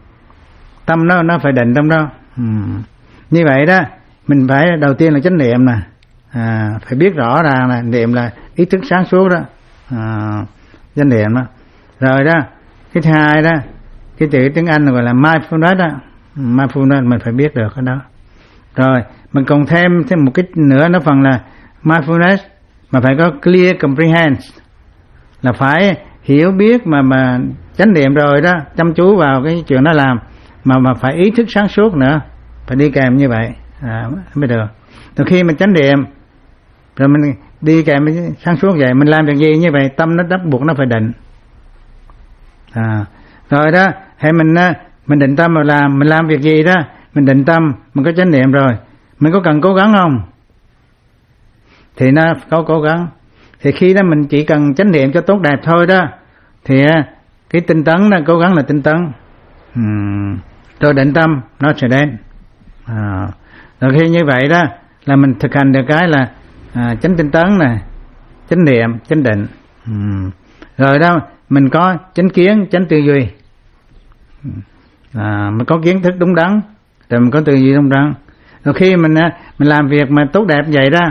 Tâm nó nó phải định tâm đó. Ừ. Như vậy đó, mình phải đầu tiên là chánh niệm nè, à, phải biết rõ ràng là niệm là ý thức sáng suốt đó, à, chánh niệm đó. Rồi đó, cái thứ hai đó, cái từ tiếng Anh gọi là mindfulness đó, mindfulness mình phải biết được cái đó. Rồi mình còn thêm thêm một cái nữa, nó phần là mindfulness mà phải có clear comprehend, là phải hiểu biết mà mà chánh niệm rồi đó, chăm chú vào cái chuyện đó làm, mà mà phải ý thức sáng suốt nữa, phải đi kèm như vậy, à, mới được. Từ khi mình chánh niệm rồi mình đi kèm với sáng suốt vậy, mình làm việc gì như vậy tâm nó bắt buộc nó phải định. À, rồi đó, hay mình mình định tâm mà làm, mình làm việc gì đó mình định tâm, mình có chánh niệm rồi, mình có cần cố gắng không? Thì nó có cố gắng. Thì khi đó mình chỉ cần chánh niệm cho tốt đẹp thôi đó, thì cái tinh tấn đó, cố gắng là tinh tấn, uhm, rồi định tâm nó sẽ đến. À, rồi khi như vậy đó là mình thực hành được cái là à, chánh tinh tấn nè, chánh niệm, chánh định. Uhm. Rồi đó mình có chánh kiến, chánh tư duy, à, mình có kiến thức đúng đắn, rồi mình có tư duy đúng đắn. Rồi khi mình mình làm việc mà tốt đẹp vậy đó,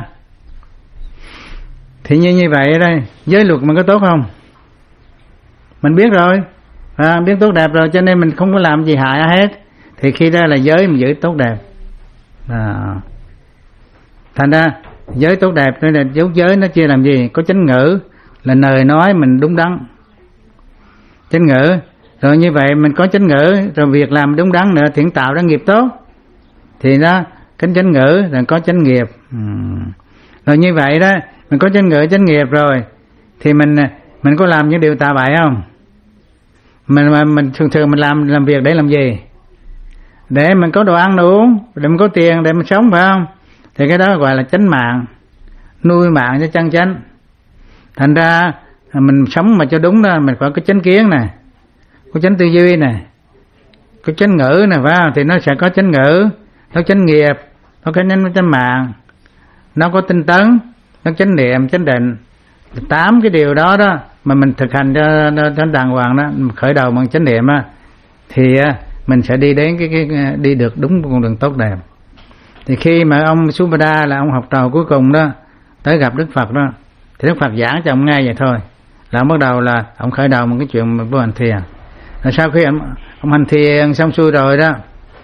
thì như như vậy đây, giới luật mình có tốt không? Mình biết rồi, à, biết tốt đẹp rồi, cho nên mình không có làm gì hại ai hết. Thì khi đó là giới mình giữ tốt đẹp. À, thành ra giới tốt đẹp nên là dấu giới nó chia làm gì? Có chánh ngữ là lời nói mình đúng đắn, chánh ngữ. Rồi như vậy mình có chánh ngữ, rồi việc làm đúng đắn nữa thì tạo ra nghiệp tốt. Thì đó, cái chánh ngữ là có chánh nghiệp. uhm. Rồi như vậy đó, mình có chánh ngữ, chánh nghiệp rồi, thì mình mình có làm những điều tà bại không? Mình mình thường thường mình làm làm việc để làm gì? để mình có đồ ăn đồ uống, để mình có tiền để mình sống, phải không? Thì cái đó gọi là chánh mạng, nuôi mạng cho chân chánh. Thành ra mình sống mà cho đúng đó, mình phải có chánh kiến này, có chánh tư duy này, có chánh ngữ này, phải không? Thì nó sẽ có chánh ngữ, nó chánh nghiệp, nó có chánh chánh mạng, nó có tinh tấn, nó chánh niệm, chánh định. Tám cái điều đó đó mà mình thực hành cho cho đàng hoàng đó, khởi đầu bằng chánh niệm á, thì mình sẽ đi đến cái, cái đi được đúng con đường tốt đẹp. Thì khi mà ông Subhada là ông học trò cuối cùng đó tới gặp Đức Phật đó, thì Đức Phật giảng cho ông nghe vậy thôi, là ông bắt đầu là ông khởi đầu một cái chuyện vô hành thiền. Rồi sau khi ông, ông hành thiền xong xuôi rồi đó,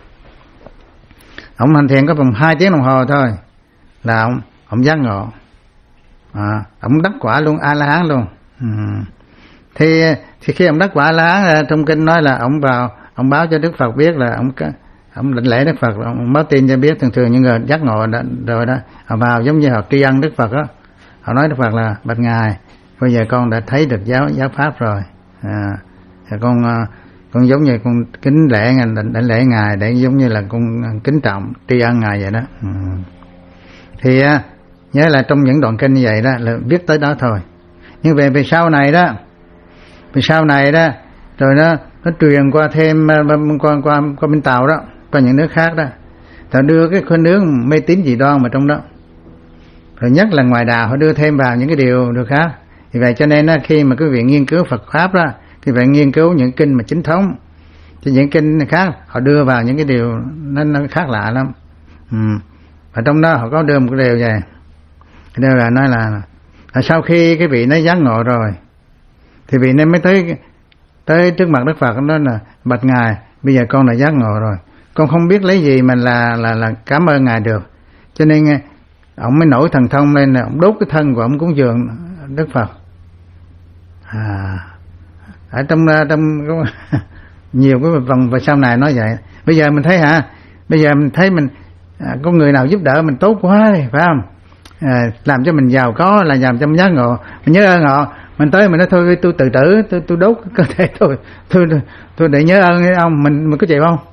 ông hành thiền có vòng hai tiếng đồng hồ thôi là ông ông giác ngộ, à, ông đắc quả luôn, A La Hán luôn. Ừ. Thì thì khi ông đắc quả A La Hán, trong kinh nói là ông vào ông báo cho Đức Phật biết, là ông ông lãnh lễ Đức Phật, ông báo tin cho biết. Thường thường những người giác ngộ đã, rồi đó, họ vào giống như họ tri ân Đức Phật đó, họ nói Đức Phật là bạch ngài, bây giờ con đã thấy được giáo giáo pháp rồi, à, con con giống như con kính lễ ngài, lãnh lễ ngài để giống như là con kính trọng tri ân ngài vậy đó. Ừ. Thì nhớ là trong những đoạn kinh như vậy đó là viết tới đó thôi. Nhưng về về sau này đó, về sau này đó rồi nó nó truyền qua thêm qua qua qua bên Tàu đó, qua những nước khác đó, họ đưa cái khuynh hướng mê tín dị đoan mà trong đó. Rồi nhất là ngoài đạo họ đưa thêm vào những cái điều điều khác. Vì vậy cho nên đó, khi mà quý vị nghiên cứu Phật pháp đó, thì phải nghiên cứu những kinh mà chính thống, chứ những kinh khác họ đưa vào những cái điều nó, nó khác lạ lắm. Ừ. Và trong đó họ có đưa một cái điều vậy, điều là nói là, là sau khi cái vị nó giác ngộ rồi, thì vị nên mới tới tới trước mặt Đức Phật, đó là bạch ngài, bây giờ con đã giác ngộ rồi, con không biết lấy gì mà là là là cảm ơn ngài được, cho nên ông mới nổi thần thông lên, là ông đốt cái thân của ông cúng dường Đức Phật. À, ở trong trong nhiều cái vòng và sau này nói vậy. Bây giờ mình thấy hả, bây giờ mình thấy mình à, có người nào giúp đỡ mình tốt quá đi, phải không? À, làm cho mình giàu có, là làm cho mình giác ngộ, mình nhớ ơn họ, mình tới mình nói thôi tôi tự tử, tôi tôi đốt cơ thể tôi, tôi tôi để nhớ ơn ông, mình mình có chịu không?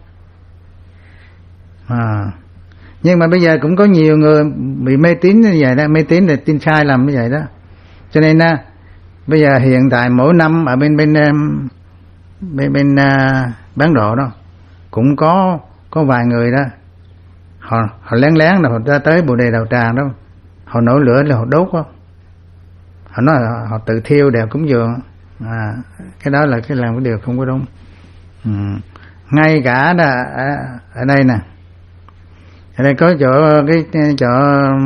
À, nhưng mà bây giờ cũng có nhiều người bị mê tín như vậy đó, mê tín là tin sai lầm như vậy đó. Cho nên á, bây giờ hiện tại mỗi năm ở bên bên bên bên uh, bán độ đó cũng có có vài người đó, họ họ lén lén là họ ra tới Bồ Đề Đạo Tràng đó, họ nổi lửa là họ đốt đó. Họ nói họ, họ tự thiêu đều cúng dường. À, cái đó là cái làm cái điều không có đúng. Ừ. Ngay cả đó, ở, ở đây nè, ở đây có chỗ cái chỗ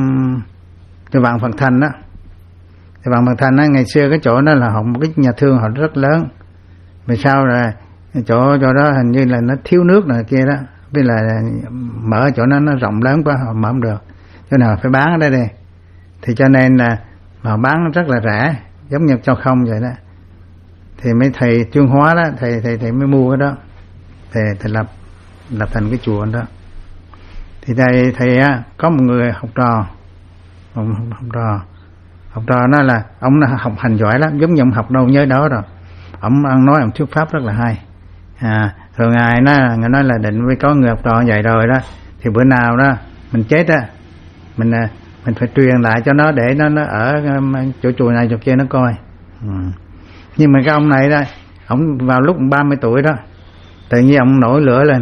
chỗ Vạn Phật Thành đó, thì Vạn Phật Thành đó, ngày xưa cái chỗ đó là họ một cái nhà thương họ rất lớn. Vì sao là chỗ chỗ đó hình như là nó thiếu nước này kia đó, vì là mở chỗ nó nó rộng lớn quá, họ mở không được, cho nên họ phải bán ở đây đi. Thì cho nên là họ bán rất là rẻ, giống như cho không vậy đó. Thì mấy thầy chuyên hóa đó, thầy thầy thầy mới mua cái đó, thầy thầy lập lập thành cái chùa đó. Thì thầy thầy á, có một người học trò, một học trò, học trò nó là ông học hành giỏi lắm, giống như ông học đâu nhớ đó rồi. Ông nói ông thuyết pháp rất là hay. À, rồi ngài nó ngài nói là định với có người học trò vậy rồi đó, thì bữa nào đó mình chết á, mình mình phải truyền lại cho nó để nó nó ở chỗ chùa này chỗ kia nó coi. Ừ. Nhưng mà cái ông này đó, ông vào lúc ba mươi tuổi đó, tự nhiên ông nổi lửa lên,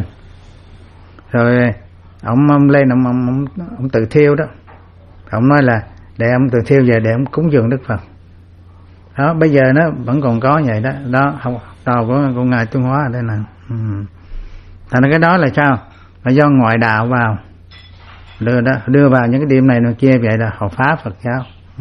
rồi ông, ông lên ông, ông, ông, ông tự thiêu đó. Ông nói là để ông tự thiêu về để ông cúng dường Đức Phật. Đó, bây giờ nó vẫn còn có vậy đó. Đó, học trò của, của ngài Tuân Hóa ở đây nè. Ừ. Thành ra cái đó là sao? Là do ngoại đạo vào đưa đó, đưa vào những cái điểm này nó kia vậy là họ phá Phật giáo. Ừ.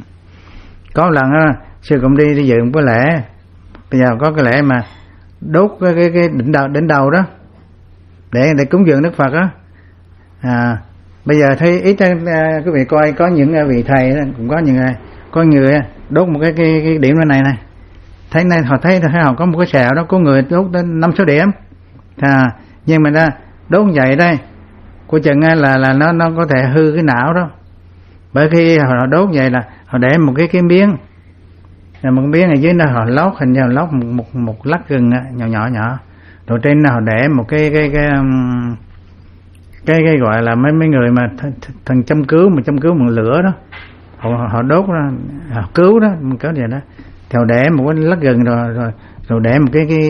Có lần á, sư cũng đi đi dự một cái lễ, bây giờ có cái lễ mà đốt cái cái, cái đỉnh đầu đỉnh đầu đó để để cúng dường Đức Phật á. À, bây giờ thấy ít uh, quý vị coi có những uh, vị thầy đó, cũng có những uh, có người uh, đốt một cái cái, cái điểm này này, thấy này họ thấy thấy họ có một cái sẹo đó, có người đốt đến năm sáu điểm. À, nhưng mà đó đốt vậy đây, của chừng uh, là là nó nó có thể hư cái não đó, bởi khi họ đốt vậy là họ để một cái cái miếng, là một cái miếng ở dưới đó họ lót, hình như là lót một một, một lát gừng uh, nhỏ nhỏ nhỏ, rồi trên họ để một cái cái cái cái cái gọi là mấy mấy người mà th, th, thằng châm cứu mà châm cứu bằng lửa đó, họ họ đốt ra họ cứu đó, có gì đó, thì họ để một cái lát gừng rồi rồi rồi để một cái cái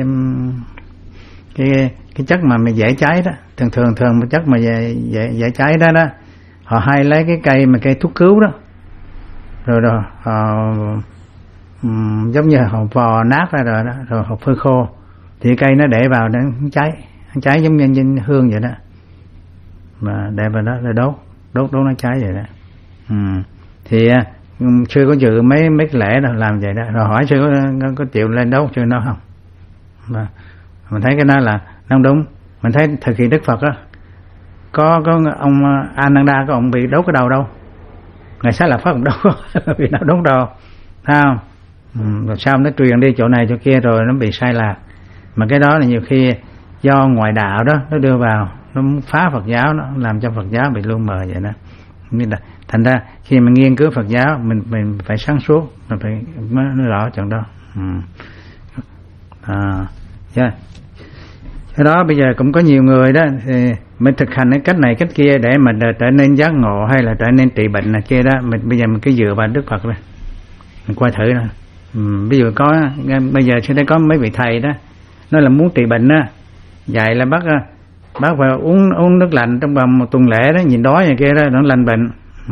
cái cái chất mà mà dễ cháy đó, thường thường thường một chất mà dễ dễ dễ cháy đó đó, họ hay lấy cái cây mà cây thuốc cứu đó, rồi rồi họ um, giống như họ vò nát ra rồi đó, rồi họ phơi khô, thì cây nó để vào để cháy, cháy giống như, như hương vậy đó, mà để vào đó rồi đốt đốt đốt nó cháy vậy đó. Ừ. Thì um, sư có dự mấy mấy cái lễ đó làm vậy đó, rồi hỏi sư có, có, có chịu lên đốt sư nó không, mà mình thấy cái đó là không đúng. Mình thấy thời kỳ Đức Phật á, có có ông Ananda có ông bị đốt cái đầu đâu, ngày sáng là Phật cũng đâu có bị nào đốt đâu, thấy không? Ừ, rồi sao nó truyền đi chỗ này chỗ kia rồi nó bị sai lạc, mà cái đó là nhiều khi do ngoại đạo đó nó đưa vào, nó phá Phật giáo, nó làm cho Phật giáo bị lu mờ vậy đó. Nên là thành ra khi mà nghiên cứu Phật giáo mình mình phải sáng suốt, mình phải nói rõ chuyện đó. Ừ. À, yeah. Cái đó bây giờ cũng có nhiều người đó thì mình thực hành cái cách này cách kia để mà trở nên giác ngộ hay là trở nên trị bệnh này kia đó, mình bây giờ mình cứ dựa vào Đức Phật rồi mình coi thử đó. Ừ, ví dụ có bây giờ sẽ thấy có mấy vị thầy đó nói là muốn trị bệnh đó, dạy là bác bác phải uống uống nước lạnh trong vòng một tuần lễ đó, nhìn đói này kia đó nó lành bệnh. Ừ.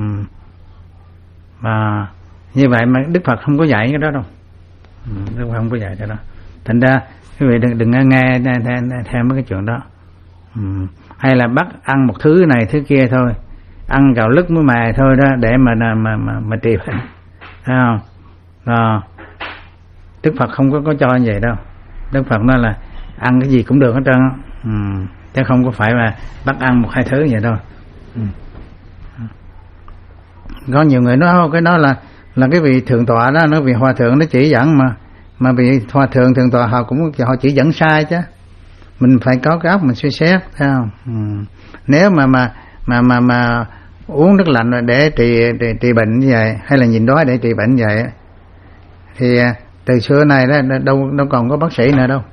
Mà như vậy mà Đức Phật không có dạy cái đó đâu. Ừ, Đức Phật không có dạy cái đó. Thành ra quý vị đừng đừng nghe theo mấy cái chuyện đó. Ừ. Hay là bắt ăn một thứ này thứ kia thôi, ăn gạo lứt muối mè thôi đó để mà mà mà, mà trị bệnh, thấy không? Đó. Đức Phật không có có cho như vậy đâu. Đức Phật nói là ăn cái gì cũng được hết trơn á. Ừ. Chứ không có phải là bắt ăn một hai thứ vậy đâu. Ừ. Có nhiều người nói cái đó là là cái vị thượng tọa đó, nó vị hòa thượng nó chỉ dẫn mà mà vị hòa thượng thượng tọa họ cũng họ chỉ dẫn sai chứ. Mình phải có cái óc mình suy xét, thấy không? Ừ. Nếu mà mà mà mà mà uống nước lạnh để trị trị, trị bệnh như vậy, hay là nhìn đói để trị bệnh như vậy, thì từ xưa này đó đâu đâu còn có bác sĩ nữa đâu.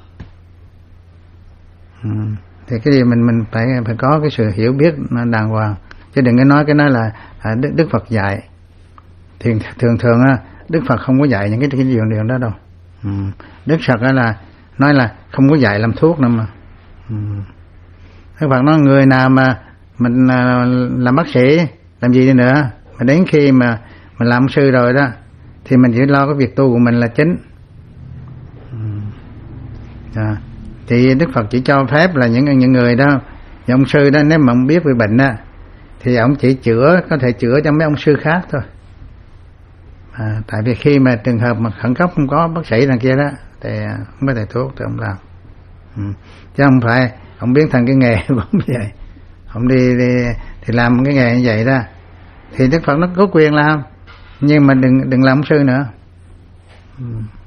Ừ. Thì cái gì mình mình phải phải có cái sự hiểu biết đàng hoàng, chứ đừng có nói cái nói là à, Đức, Đức Phật dạy. Thì thường thường á Đức Phật không có dạy những cái cái điều điều đó đâu. Ừ. Đức Phật là nói là không có dạy làm thuốc nữa mà. Ừ. Đức Phật nói người nào mà mình làm bác sĩ làm gì đi nữa, mà đến khi mà mình làm sư rồi đó thì mình chỉ lo cái việc tu của mình là chính. Ừ. À. Thì Đức Phật chỉ cho phép là những những người đó, những ông sư đó nếu mà ông biết về bệnh đó thì ông chỉ chữa, có thể chữa cho mấy ông sư khác thôi. À, tại vì khi mà trường hợp mà khẩn cấp không có bác sĩ đằng kia đó thì không có thể thuốc thì ông làm. Ừ. Chứ không phải ông biến thành cái nghề của ông vậy, ông đi, đi thì làm cái nghề như vậy đó thì Đức Phật nó có quyền làm, nhưng mà đừng đừng làm ông sư nữa. Ừ.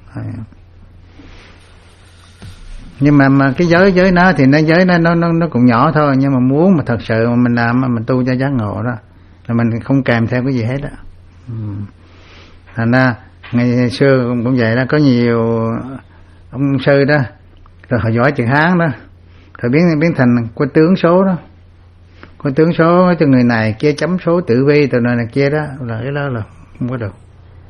Nhưng mà mà cái giới giới nó thì nó giới nó nó nó cũng nhỏ thôi, nhưng mà muốn mà thật sự mà mình làm mà mình tu cho giác ngộ đó là mình không kèm theo cái gì hết đó. Ừ. Thành ra ngày xưa cũng, cũng vậy đó, có nhiều ông sư đó rồi họ giỏi chữ Hán đó rồi biến biến thành quân tướng số đó, quân tướng số cho người này kia chấm số tử vi từ này này kia đó, là cái đó là không có được.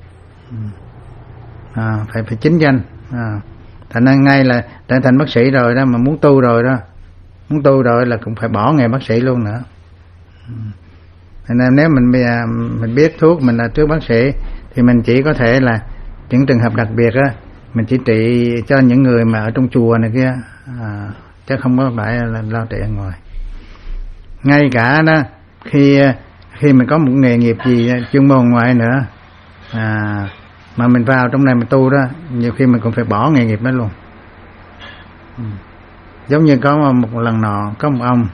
À, phải phải chính danh. À. Thành ra ngay là trở thành bác sĩ rồi đó, mà muốn tu rồi đó, muốn tu rồi là cũng phải bỏ nghề bác sĩ luôn nữa. Thành ra nếu mình bây giờ mình biết thuốc, mình là trước bác sĩ thì mình chỉ có thể là những trường hợp đặc biệt á, mình chỉ trị cho những người mà ở trong chùa này kia, à, chứ không có phải là lo trị ở ngoài. Ngay cả đó khi khi mình có một nghề nghiệp gì chuyên môn ngoài nữa, à, mà mình vào trong này mình tu đó, nhiều khi mình cũng phải bỏ nghề nghiệp đó luôn. Ừ. Giống như có một lần nọ có một ông,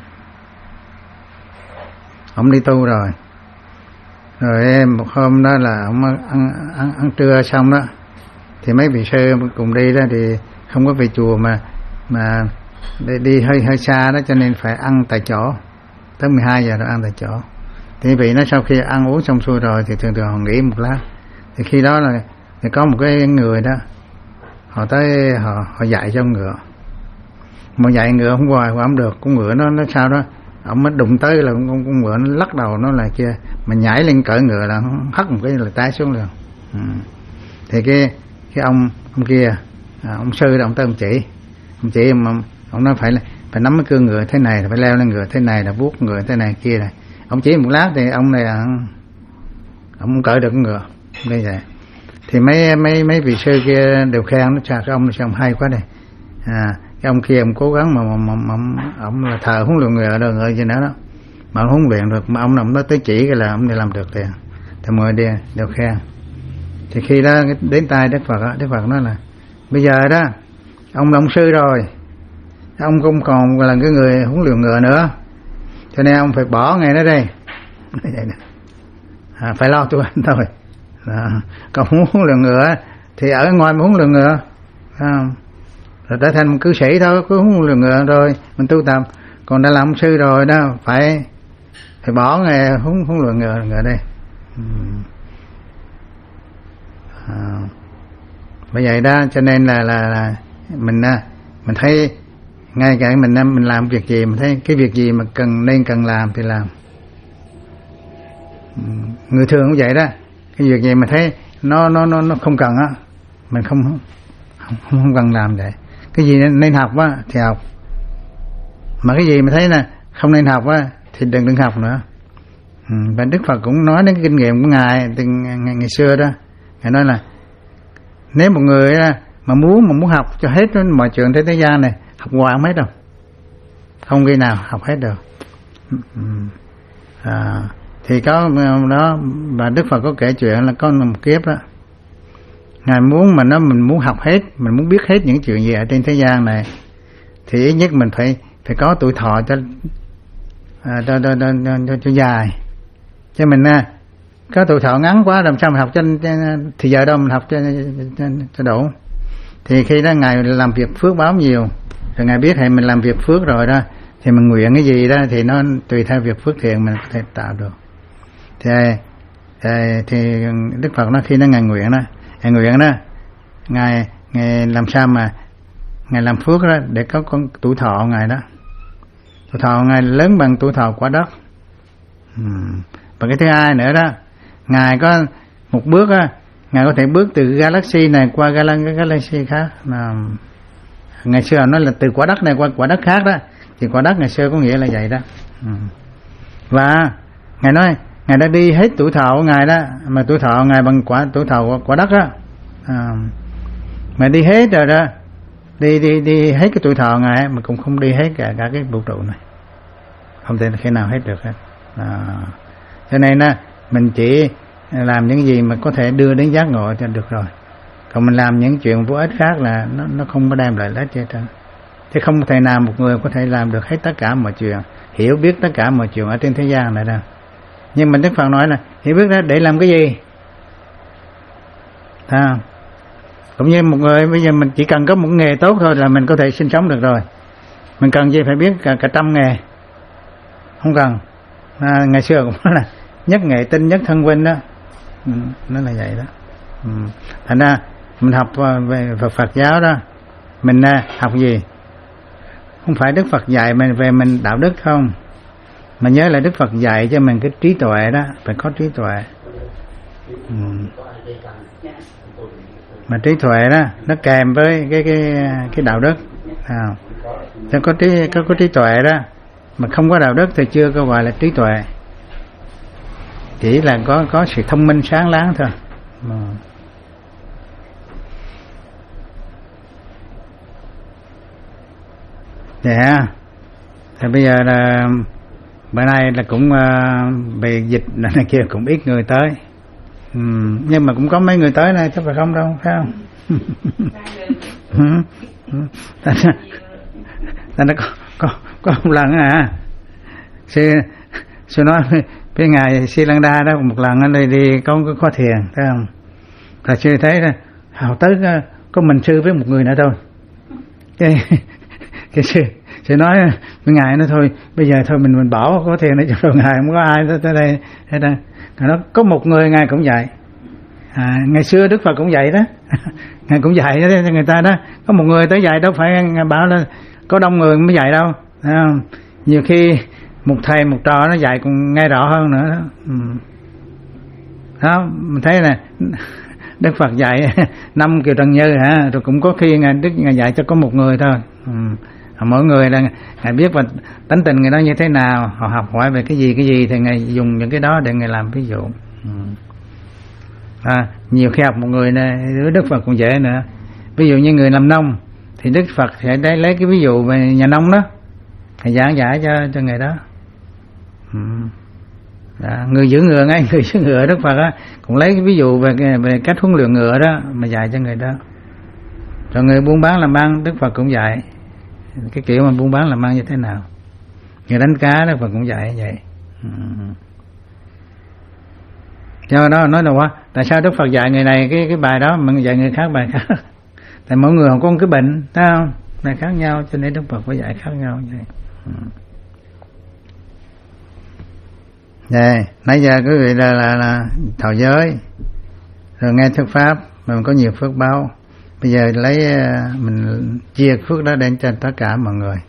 ông đi tu rồi, rồi em một hôm đó là ông ăn ăn ăn trưa xong đó, thì mấy vị sư cùng đi đó thì không có về chùa mà mà đi, đi hơi hơi xa đó, cho nên phải ăn tại chỗ, tới mười hai giờ rồi ăn tại chỗ. Thì vị nó sau khi ăn uống xong xuôi rồi thì thường thường họ nghỉ một lát, thì khi đó là thì có một cái người đó họ tới họ họ dạy cho ngựa, mà dạy ngựa không hoài không được, con ngựa nó nó sao đó, ông mới đụng tới là con, con ngựa nó lắc đầu nó là kia, mà nhảy lên cỡ ngựa là hất một cái là té xuống liền. Ừ. Thì cái cái ông ông kia à, ông sư đó, ông tới ông chỉ ông chỉ mà ông nói phải là phải nắm cái cương ngựa thế này, phải leo lên ngựa thế này, là vuốt ngựa thế này kia này. Ông chỉ một lát thì ông này ông không cởi được con ngựa đây vậy. Thì mấy mấy mấy vị sư kia đều khen nó chà, cái ông này ông hay quá đây. À, cái ông kia ông cố gắng mà mà, mà, mà ông là thờ huấn luyện ngựa đâu ngựa gì nữa đó, mà ông huấn luyện được, mà ông nào nó tới chỉ cái là ông này làm được thì thì mọi người đều khen. Thì khi đó đến tay Đức Phật đó, Đức Phật nói là bây giờ đó ông là ông sư rồi, ông không còn là cái người huấn luyện ngựa nữa, cho nên ông phải bỏ ngày đó đây. À, phải lo tu hành thôi. À, còn huấn luyện ngựa thì ở ngoài mà huấn luyện ngựa à, rồi trở thành một cư sĩ thôi, cứ huấn luyện ngựa rồi mình tu tập. Còn đã làm ông sư rồi đó, phải phải bỏ nghề huấn huấn luyện ngựa ngựa đây. À, bởi vậy đó cho nên là là, là mình mình thấy ngay cả mình mình làm việc gì, mình thấy cái việc gì mà cần nên cần làm thì làm. Người thường cũng vậy đó, cái việc gì mà thấy nó nó nó nó không cần á, mình không không không cần làm vậy. Cái gì nên học á thì học, mà cái gì mà thấy là không nên học á thì đừng đừng học nữa. Ừ, và Đức Phật cũng nói đến cái kinh nghiệm của ngài từ ngày, ngày xưa đó, ngài nói là nếu một người mà muốn mà muốn học cho hết mọi chuyện trên thế gian này, học hoài không hết đâu, không khi nào học hết được. À, thì có đó, và Đức Phật có kể chuyện là có một kiếp đó, ngài muốn mà nó mình muốn học hết, mình muốn biết hết những chuyện gì ở trên thế gian này, thì ít nhất mình phải phải có tuổi thọ cho à, cho, cho, cho, cho, cho dài. Chứ mình có tuổi thọ ngắn quá làm sao mình học cho, cho thì giờ đâu mình học cho, cho, cho đủ. Thì khi đó ngài làm việc phước báo nhiều, rồi ngài biết hay mình làm việc phước rồi đó, thì mình nguyện cái gì đó thì nó tùy theo việc phước thiện mình có thể tạo được. Thì, thì, thì Đức Phật nói khi nó ngài nguyện đó, ngài nguyện đó, ngài, ngài làm sao mà ngài làm phước đó để có con tuổi thọ ngài đó, tuổi thọ ngài lớn bằng tuổi thọ quả đất. Uhm. Và cái thứ hai nữa đó, ngài có một bước á, ngài có thể bước từ galaxy này qua galaxy khác. Mà ngày xưa nói là từ quả đất này qua quả đất khác đó, thì quả đất ngày xưa có nghĩa là vậy đó. Uhm. Và ngài nói ngài đã đi hết tuổi thọ của ngài đó, mà tuổi thọ ngài bằng quả tuổi thọ của quả đất đó. À, mà đi hết rồi đó, đi đi đi hết cái tuổi thọ ngài mà cũng không đi hết cả cả cái vũ trụ này, không thể khi nào hết được hết. À, cho nên á mình chỉ làm những gì mà có thể đưa đến giác ngộ cho được rồi, còn mình làm những chuyện vô ích khác là nó nó không có đem lại lợi ích gì hết trơn. Thế không thể nào một người có thể làm được hết tất cả mọi chuyện, hiểu biết tất cả mọi chuyện ở trên thế gian này đâu. Nhưng mà Đức Phật nói là hiểu biết đó để làm cái gì? À, cũng như một người bây giờ mình chỉ cần có một nghề tốt thôi là mình có thể sinh sống được rồi. Mình cần gì phải biết cả, cả trăm nghề? Không cần. À, ngày xưa cũng nói là nhất nghệ tinh nhất thân huynh đó. Ừ, nó là vậy đó. Ừ. Thành ra mình học về Phật, Phật giáo đó, mình học gì? Không phải Đức Phật dạy mình về mình đạo đức không, mà nhớ là Đức Phật dạy cho mình cái trí tuệ đó, phải có trí tuệ. Ừ. Mà trí tuệ đó nó kèm với cái cái cái đạo đức. À, cho có trí có, có trí tuệ đó mà không có đạo đức thì chưa có gọi là trí tuệ, chỉ là có có sự thông minh sáng láng thôi. Ừ. Dạ. Thì bây giờ là bữa nay là cũng uh, về dịch này kia cũng ít người tới. Ừ, nhưng mà cũng có mấy người tới này, chắc phải không đâu, phải không? Ta nó có có có một lần à, sư sư nói với ngài Sri Lanka đó, một lần anh đi đi có có khó thiền, thấy không? Là sư thấy là hào tới có mình sư với một người nữa thôi. Cái cái sư sư nói với ngài nó thôi, bây giờ thôi mình mình bỏ có thiền để cho ngài không có ai tới đây hết đó. Nó có một người ngài cũng vậy. À, ngày xưa Đức Phật cũng vậy đó. Ngài cũng dạy cho người ta đó, có một người tới dạy đâu phải ngài bảo là có đông người mới dạy đâu, thấy không? Nhiều khi một thầy một trò nó dạy còn nghe rõ hơn nữa đó. Ừ. Đó, mình thấy là Đức Phật dạy năm kiều trần như hả, rồi cũng có khi ngài Đức ngài dạy cho có một người thôi. Ừ. Mỗi người là ngài biết và tánh tình người đó như thế nào, họ học hỏi về cái gì cái gì thì ngài dùng những cái đó để ngài làm ví dụ. Ừ. À, nhiều khi học một người này Đức Phật cũng dễ nữa. Ví dụ như người làm nông thì Đức Phật sẽ lấy cái ví dụ về nhà nông đó, thầy giảng giải cho cho người đó. Ừ. Đó, người giữ ngựa ngay, người giữ ngựa Đức Phật á cũng lấy cái ví dụ về về cách huấn luyện ngựa đó mà dạy cho người đó. Rồi người buôn bán làm ăn Đức Phật cũng dạy cái kiểu mà buôn bán làm ăn như thế nào. Người đánh cá Đức Phật cũng dạy vậy. Ừ. Do đó nói là quá, tại sao Đức Phật dạy người này cái cái bài đó mà dạy người khác bài khác? Tại mỗi người họ có một cái bệnh, thấy không? Này khác nhau cho nên Đức Phật phải dạy khác nhau vậy. Ừ. Đây, nãy giờ quý vị là là, là thọ giới, rồi nghe thuyết pháp, mình có nhiều phước báo. Bây giờ lấy mình chia phước đó đến cho tất cả mọi người.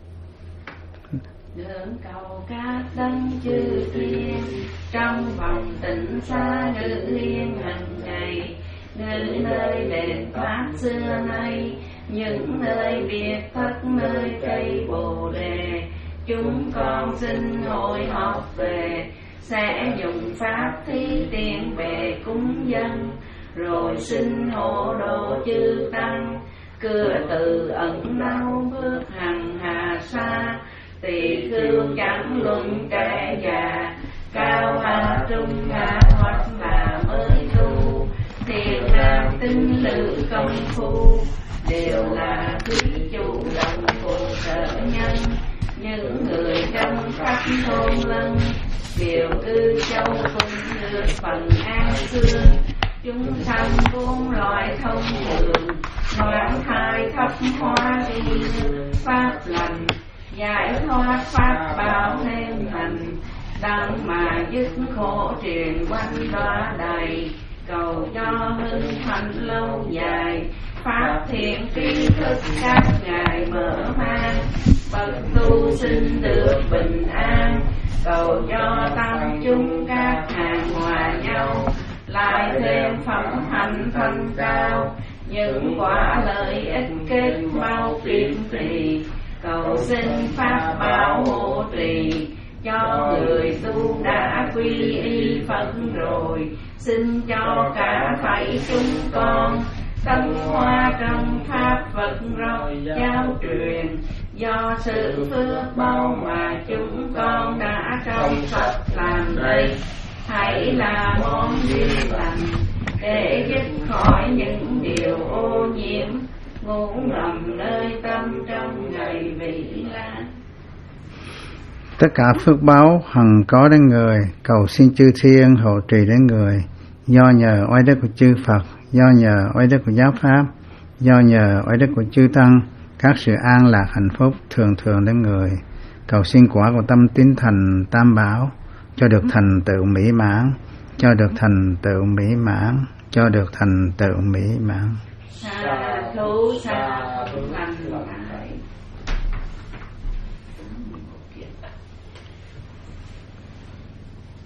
Đường cầu các đấng chư thiên, trong vòng tịnh xa ngự yên hàng ngày, ngự nơi đền pháp xưa nay, những nơi biệt thất nơi cây bồ đề. Chúng con xin hội họp về, sẽ dùng pháp thí tiền về cúng dân, rồi xin hộ độ chư tăng. Cửa từ ẩn đau bước hằng hà xa, tỳ khưu chẳng luận kẻ già, cao hà trung hà hoặc là mới tu. Thiền nam tinh lự công phu, đều là quý chủ động phụ trợ nhân. Những người trong khắp thôn lân, kiều cư châu cũng được phần an xương. Chúng sanh bốn loại thông thường, noãn thai thấp hoa đi pháp lành, giải thoát pháp bảo thêm thành. Đặng mà dứt khổ truyền quanh đọa đầy, cầu cho hưng thành lâu dài. Pháp thiện tri thức các ngài mở mang, bậc tu sinh được bình an. Cầu cho tăng chúng các hàng hòa nhau, lại thêm phẩm hạnh thanh cao. Những quả lợi ích kết mau kiên trì, cầu xin pháp bảo hộ trì. Cho người tu đã quy y Phật rồi, xin cho cả thảy chúng con tâm hoa trong pháp Phật rồi giáo truyền. Do sự phước báu mà chúng con đã trong Phật làm đây, hãy là món duyên lành để dứt khỏi những điều ô nhiễm, ngủ ngầm nơi tâm trong ngày vĩ lan. Tất cả phước báo hằng có đến người, cầu xin chư thiên hộ trì đến người. Do nhờ oai đức của chư Phật, do nhờ oai đức của giáo pháp, do nhờ oai đức của chư tăng, các sự an lạc hạnh phúc thường thường đến người. Cầu xin quả của tâm tín thành tam bảo, cho được thành tựu mỹ mãn, cho được thành tựu mỹ mãn, cho được thành tựu mỹ mãn. Sa thú sa thú